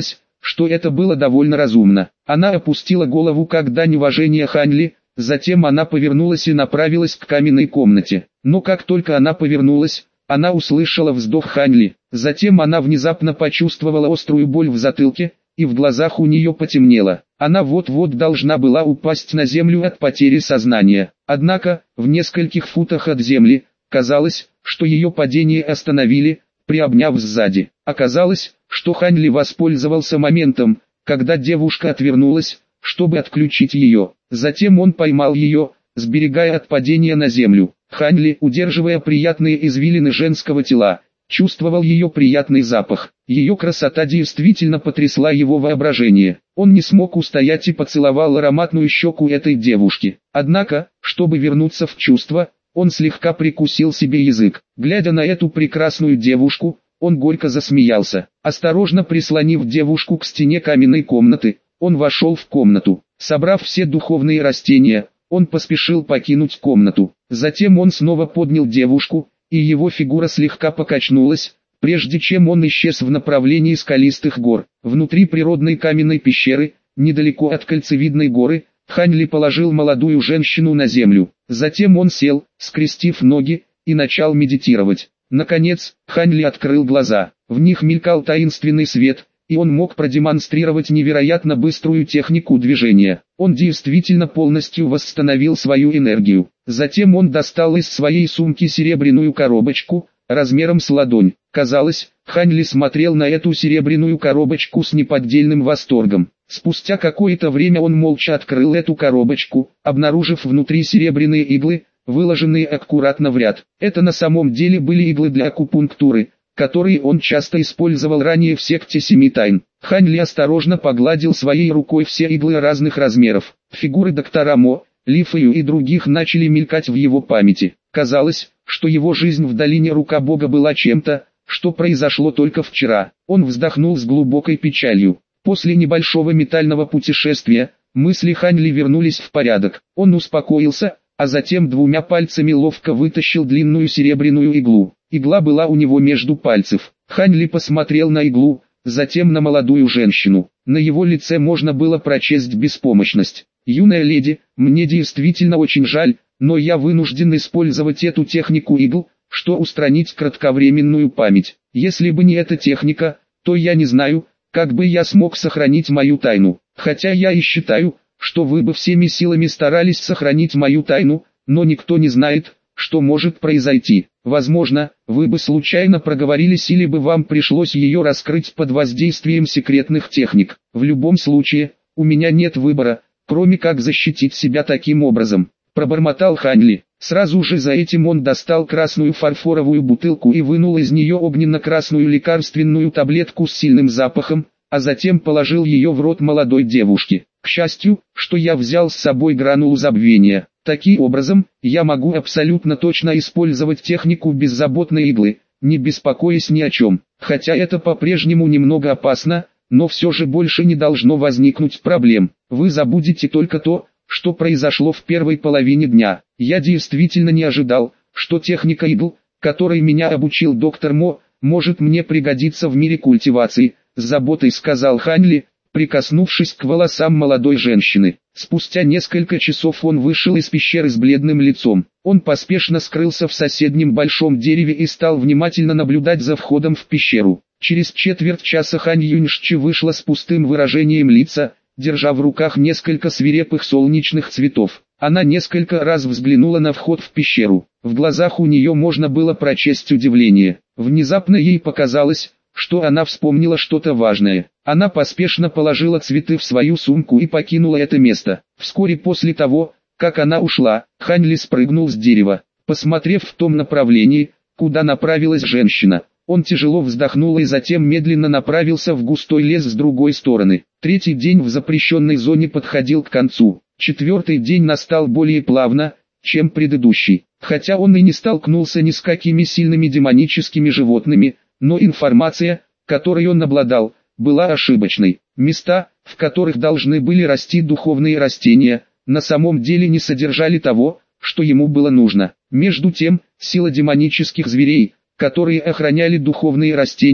что это было довольно разумно. Она опустила голову как дань уважения Ханьли, затем она повернулась и направилась к каменной комнате. Но как только она повернулась, она услышала вздох Ханьли. Затем она внезапно почувствовала острую боль в затылке, и в глазах у нее потемнело. Она вот-вот должна была упасть на землю от потери сознания. Однако, в нескольких футах от земли, казалось, что ее падение остановили, приобняв сзади. Оказалось, что Ханьли воспользовался моментом, когда девушка отвернулась, чтобы отключить ее. Затем он поймал ее, сберегая от падения на землю. Ханьли, удерживая приятные извилины женского тела, чувствовал ее приятный запах. Ее красота действительно потрясла его воображение. Он не смог устоять и поцеловал ароматную щеку этой девушки. Однако, чтобы вернуться в чувство, он слегка прикусил себе язык. Глядя на эту прекрасную девушку, он горько засмеялся. Осторожно прислонив девушку к стене каменной комнаты, он вошел в комнату. Собрав все духовные растения, он поспешил покинуть комнату. Затем он снова поднял девушку, и его фигура слегка покачнулась, прежде чем он исчез в направлении скалистых гор. Внутри природной каменной пещеры, недалеко от кольцевидной горы, Ханьли положил молодую женщину на землю. Затем он сел, скрестив ноги, и начал медитировать. Наконец, Ханьли открыл глаза. В них мелькал таинственный свет, и он мог продемонстрировать невероятно быструю технику движения. Он действительно полностью восстановил свою энергию. Затем он достал из своей сумки серебряную коробочку, размером с ладонь. Казалось, Ханьли смотрел на эту серебряную коробочку с неподдельным восторгом. Спустя какое-то время он молча открыл эту коробочку, обнаружив внутри серебряные иглы, выложенные аккуратно в ряд. Это на самом деле были иглы для акупунктуры, которые он часто использовал ранее в секте Семи Тайн. Ханьли осторожно погладил своей рукой все иглы разных размеров. Фигуры доктора Мо, Ли Фэю и других начали мелькать в его памяти. Казалось, что его жизнь в долине Рука Бога была чем-то, что произошло только вчера. Он вздохнул с глубокой печалью. После небольшого ментального путешествия, мысли Ханьли вернулись в порядок. Он успокоился, а затем двумя пальцами ловко вытащил длинную серебряную иглу. Игла была у него между пальцев. Ханьли посмотрел на иглу, затем на молодую женщину. На его лице можно было прочесть беспомощность. «Юная леди, мне действительно очень жаль, но я вынужден использовать эту технику игл, что устранить кратковременную память. Если бы не эта техника, то я не знаю, как бы я смог сохранить мою тайну. Хотя я и считаю, что вы бы всеми силами старались сохранить мою тайну, но никто не знает, что может произойти. Возможно, вы бы случайно проговорились или бы вам пришлось ее раскрыть под воздействием секретных техник. В любом случае, у меня нет выбора, кроме как защитить себя таким образом», — пробормотал Ханьли. Сразу же за этим он достал красную фарфоровую бутылку и вынул из нее огненно-красную лекарственную таблетку с сильным запахом, а затем положил ее в рот молодой девушки. «К счастью, что я взял с собой гранулу забвения. Таким образом, я могу абсолютно точно использовать технику беззаботной иглы, не беспокоясь ни о чем. Хотя это по-прежнему немного опасно, но все же больше не должно возникнуть проблем. Вы забудете только то, что произошло в первой половине дня. Я действительно не ожидал, что техника игл, которой меня обучил доктор Мо, может мне пригодиться в мире культивации», — с заботой сказал Ханьли, прикоснувшись к волосам молодой женщины. Спустя несколько часов он вышел из пещеры с бледным лицом. Он поспешно скрылся в соседнем большом дереве и стал внимательно наблюдать за входом в пещеру. Через четверть часа Хань Юньшчи вышла с пустым выражением лица, держа в руках несколько свирепых солнечных цветов. Она несколько раз взглянула на вход в пещеру. В глазах у нее можно было прочесть удивление. Внезапно ей показалось, что она вспомнила что-то важное. Она поспешно положила цветы в свою сумку и покинула это место. Вскоре после того, как она ушла, Ханьли спрыгнул с дерева. Посмотрев в том направлении, куда направилась женщина, он тяжело вздохнул и затем медленно направился в густой лес с другой стороны. Третий день в запрещенной зоне подходил к концу. Четвертый день настал более плавно, чем предыдущий. Хотя он и не столкнулся ни с какими сильными демоническими животными, но информация, которой он обладал, была ошибочной. Места, в которых должны были расти духовные растения, на самом деле не содержали того, что ему было нужно. Между тем, сила демонических зверей, которые охраняли духовные растения,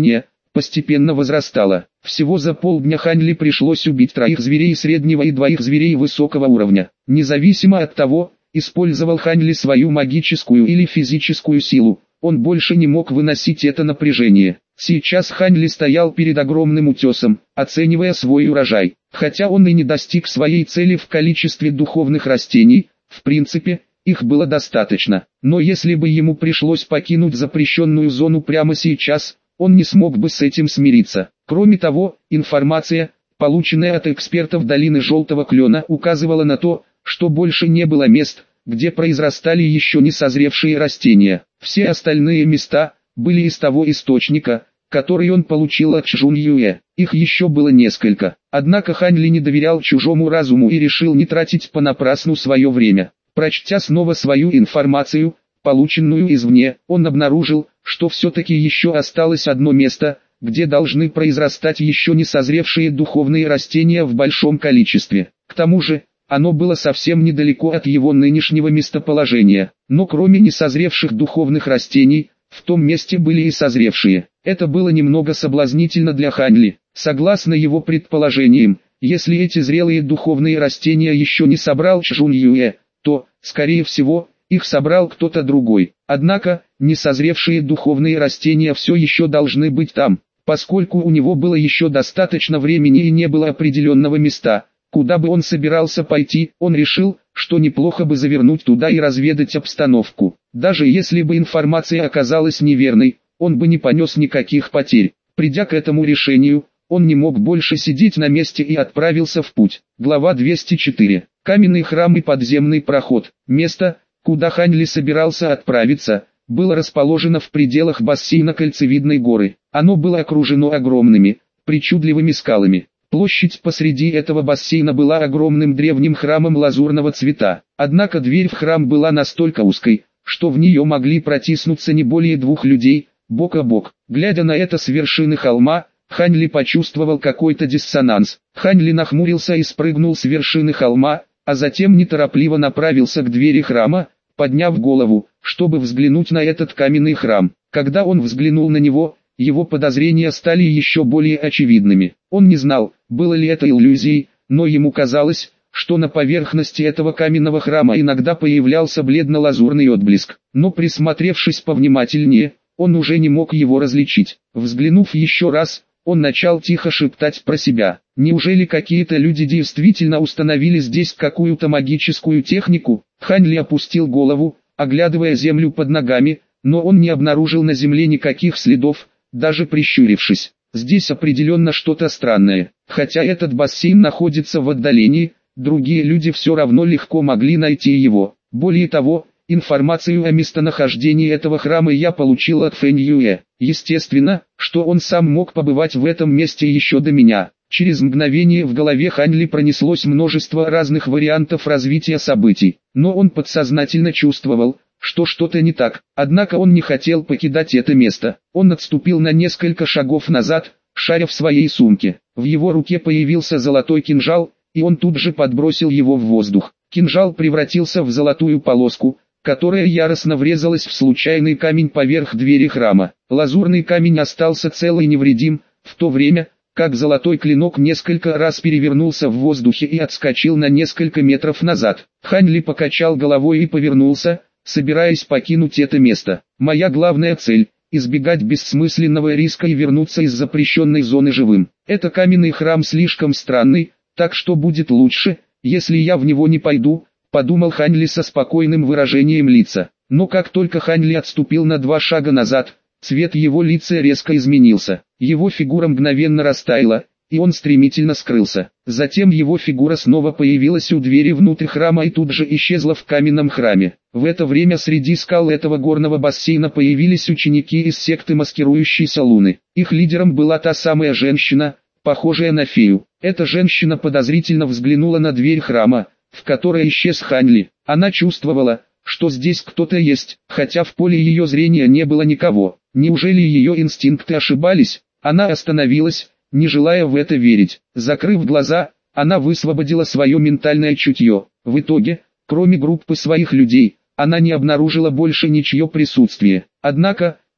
постепенно возрастала. Всего за полдня Ханли пришлось убить 3 зверей среднего и 2 зверей высокого уровня. Независимо от того, использовал Ханли свою магическую или физическую силу, он больше не мог выносить это напряжение. Сейчас Ханли стоял перед огромным утесом, оценивая свой урожай. Хотя он и не достиг своей цели в количестве духовных растений, в принципе, их было достаточно. Но если бы ему пришлось покинуть запрещенную зону прямо сейчас, он не смог бы с этим смириться. Кроме того, информация, полученная от экспертов долины Желтого Клена, указывала на то, что больше не было мест, где произрастали еще не созревшие растения. Все остальные места были из того источника, который он получил от Чжун Юэ. Их еще было несколько. Однако Ханли не доверял чужому разуму и решил не тратить понапрасну свое время. Прочтя снова свою информацию, полученную извне, он обнаружил, что все-таки еще осталось одно место, где должны произрастать еще не созревшие духовные растения в большом количестве. К тому же, оно было совсем недалеко от его нынешнего местоположения. Но кроме несозревших духовных растений, в том месте были и созревшие. Это было немного соблазнительно для Ханли. Согласно его предположениям, если эти зрелые духовные растения еще не собрал Чжун Юэ, то, скорее всего, их собрал кто-то другой. Однако, несозревшие духовные растения все еще должны быть там, поскольку у него было еще достаточно времени и не было определенного места, куда бы он собирался пойти. Он решил, что неплохо бы завернуть туда и разведать обстановку. Даже если бы информация оказалась неверной, он бы не понес никаких потерь. Придя к этому решению, он не мог больше сидеть на месте и отправился в путь. Глава 204. Каменный храм и подземный проход. Место, куда Ханли собирался отправиться, было расположено в пределах бассейна Кольцевидной горы. Оно было окружено огромными, причудливыми скалами. Площадь посреди этого бассейна была огромным древним храмом лазурного цвета. Однако дверь в храм была настолько узкой, что в нее могли протиснуться не более 2 людей, бок о бок. Глядя на это с вершины холма, Ханли почувствовал какой-то диссонанс. Ханли нахмурился и спрыгнул с вершины холма, а затем неторопливо направился к двери храма, подняв голову, чтобы взглянуть на этот каменный храм. Когда он взглянул на него, его подозрения стали еще более очевидными. Он не знал, было ли это иллюзией, но ему казалось, что на поверхности этого каменного храма иногда появлялся бледно-лазурный отблеск. Но присмотревшись повнимательнее, он уже не мог его различить. Взглянув еще раз, он начал тихо шептать про себя. Неужели какие-то люди действительно установили здесь какую-то магическую технику? Ханли опустил голову, оглядывая землю под ногами, но он не обнаружил на земле никаких следов, даже прищурившись. Здесь определенно что-то странное. Хотя этот бассейн находится в отдалении, другие люди все равно легко могли найти его. Более того, информацию о местонахождении этого храма я получил от Фэнь Юэ. Естественно, что он сам мог побывать в этом месте еще до меня. Через мгновение в голове Ханли пронеслось множество разных вариантов развития событий, но он подсознательно чувствовал, что что-то не так. Однако он не хотел покидать это место. Он отступил на несколько шагов назад, шаря в своей сумке. В его руке появился золотой кинжал, и он тут же подбросил его в воздух. Кинжал превратился в золотую полоску, которая яростно врезалась в случайный камень поверх двери храма. Лазурный камень остался цел и невредим, в то время, как золотой клинок несколько раз перевернулся в воздухе и отскочил на несколько метров назад. Ханли покачал головой и повернулся, собираясь покинуть это место. Моя главная цель – избегать бессмысленного риска и вернуться из запрещенной зоны живым. Это каменный храм слишком странный, так что будет лучше, если я в него не пойду, подумал Ханли со спокойным выражением лица. Но как только Ханли отступил на 2 шага назад, цвет его лица резко изменился. Его фигура мгновенно растаяла, и он стремительно скрылся. Затем его фигура снова появилась у двери внутрь храма и тут же исчезла в каменном храме. В это время среди скал этого горного бассейна появились ученики из секты маскирующейся Луны. Их лидером была та самая женщина, похожая на фею. Эта женщина подозрительно взглянула на дверь храма, в которой исчез Ханли. Она чувствовала, что здесь кто-то есть, хотя в поле ее зрения не было никого. Неужели ее инстинкты ошибались? Она остановилась, не желая в это верить. Закрыв глаза, она высвободила свое ментальное чутье. В итоге, кроме группы своих людей, она не обнаружила больше ничье присутствие. Однако,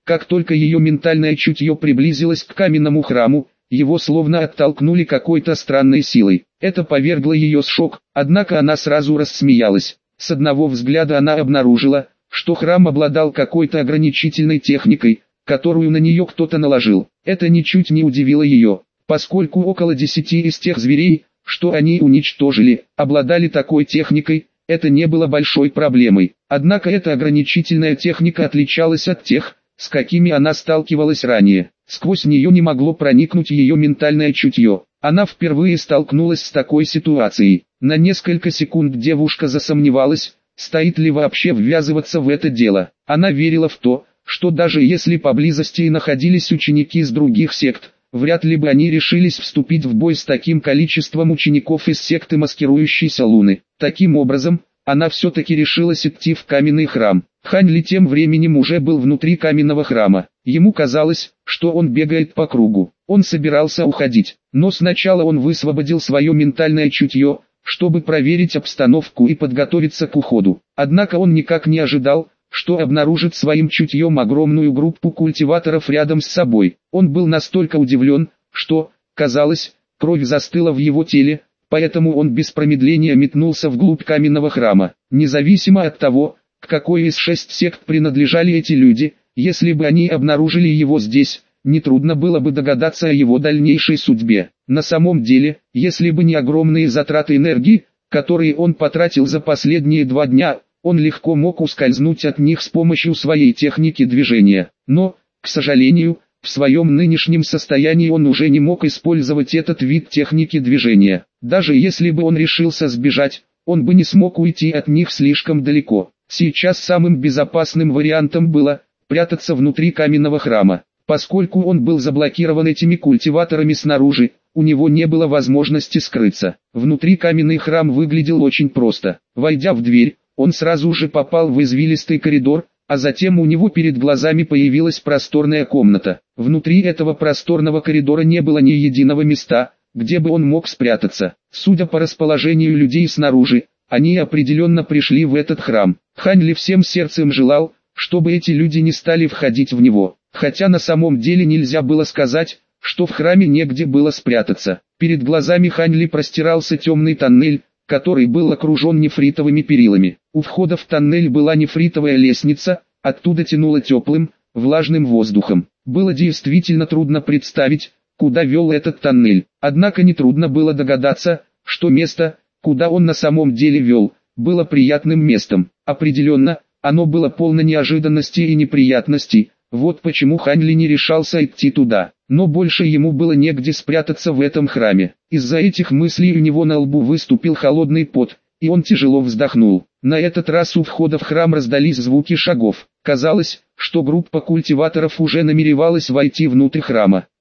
Как только ее ментальное чутье приблизилось к каменному храму, его словно оттолкнули какой-то странной силой. Это повергло ее в шок, однако она сразу рассмеялась. С одного взгляда она обнаружила, что храм обладал какой-то ограничительной техникой, которую на нее кто-то наложил. Это ничуть не удивило ее, поскольку около 10 из тех зверей, что они уничтожили, обладали такой техникой. Это не было большой проблемой. Однако эта ограничительная техника отличалась от тех, с какими она сталкивалась ранее. Сквозь нее не могло проникнуть ее ментальное чутье. Она впервые столкнулась с такой ситуацией. На несколько секунд девушка засомневалась, стоит ли вообще ввязываться в это дело. Она верила в то, что даже если поблизости и находились ученики из других сект, вряд ли бы они решились вступить в бой с таким количеством учеников из секты маскирующейся Луны. Таким образом, она все-таки решилась идти в каменный храм. Хань Ли тем временем уже был внутри каменного храма. Ему казалось, что он бегает по кругу. Он собирался уходить, но сначала он высвободил свое ментальное чутье, чтобы проверить обстановку и подготовиться к уходу. Однако он никак не ожидал, что обнаружит своим чутьем огромную группу культиваторов рядом с собой. Он был настолько удивлен, что, казалось, кровь застыла в его теле, поэтому он без промедления метнулся вглубь каменного храма. Независимо от того, к какой из 6 сект принадлежали эти люди, если бы они обнаружили его здесь, нетрудно было бы догадаться о его дальнейшей судьбе. На самом деле, если бы не огромные затраты энергии, которые он потратил за последние 2 дня, он легко мог ускользнуть от них с помощью своей техники движения. Но, к сожалению, в своем нынешнем состоянии он уже не мог использовать этот вид техники движения. Даже если бы он решился сбежать, он бы не смог уйти от них слишком далеко. Сейчас самым безопасным вариантом было прятаться внутри каменного храма. Поскольку он был заблокирован этими культиваторами снаружи, у него не было возможности скрыться. Внутри каменный храм выглядел очень просто. Войдя в дверь, он сразу же попал в извилистый коридор, а затем у него перед глазами появилась просторная комната. Внутри этого просторного коридора не было ни единого места, где бы он мог спрятаться. Судя по расположению людей снаружи, они определенно пришли в этот храм. Хань Ли всем сердцем желал, чтобы эти люди не стали входить в него. Хотя на самом деле нельзя было сказать, что в храме негде было спрятаться. Перед глазами Хань Ли простирался темный тоннель, который был окружен нефритовыми перилами. У входа в тоннель была нефритовая лестница, оттуда тянуло теплым, влажным воздухом. Было действительно трудно представить, куда вел этот тоннель. Однако нетрудно было догадаться, что место, куда он на самом деле вел, было приятным местом. Определенно, оно было полно неожиданностей и неприятностей. Вот почему Хань Ли не решался идти туда. Но больше ему было негде спрятаться в этом храме. Из-за этих мыслей у него на лбу выступил холодный пот, и он тяжело вздохнул. На этот раз у входа в храм раздались звуки шагов. Казалось, что группа культиваторов уже намеревалась войти внутрь храма.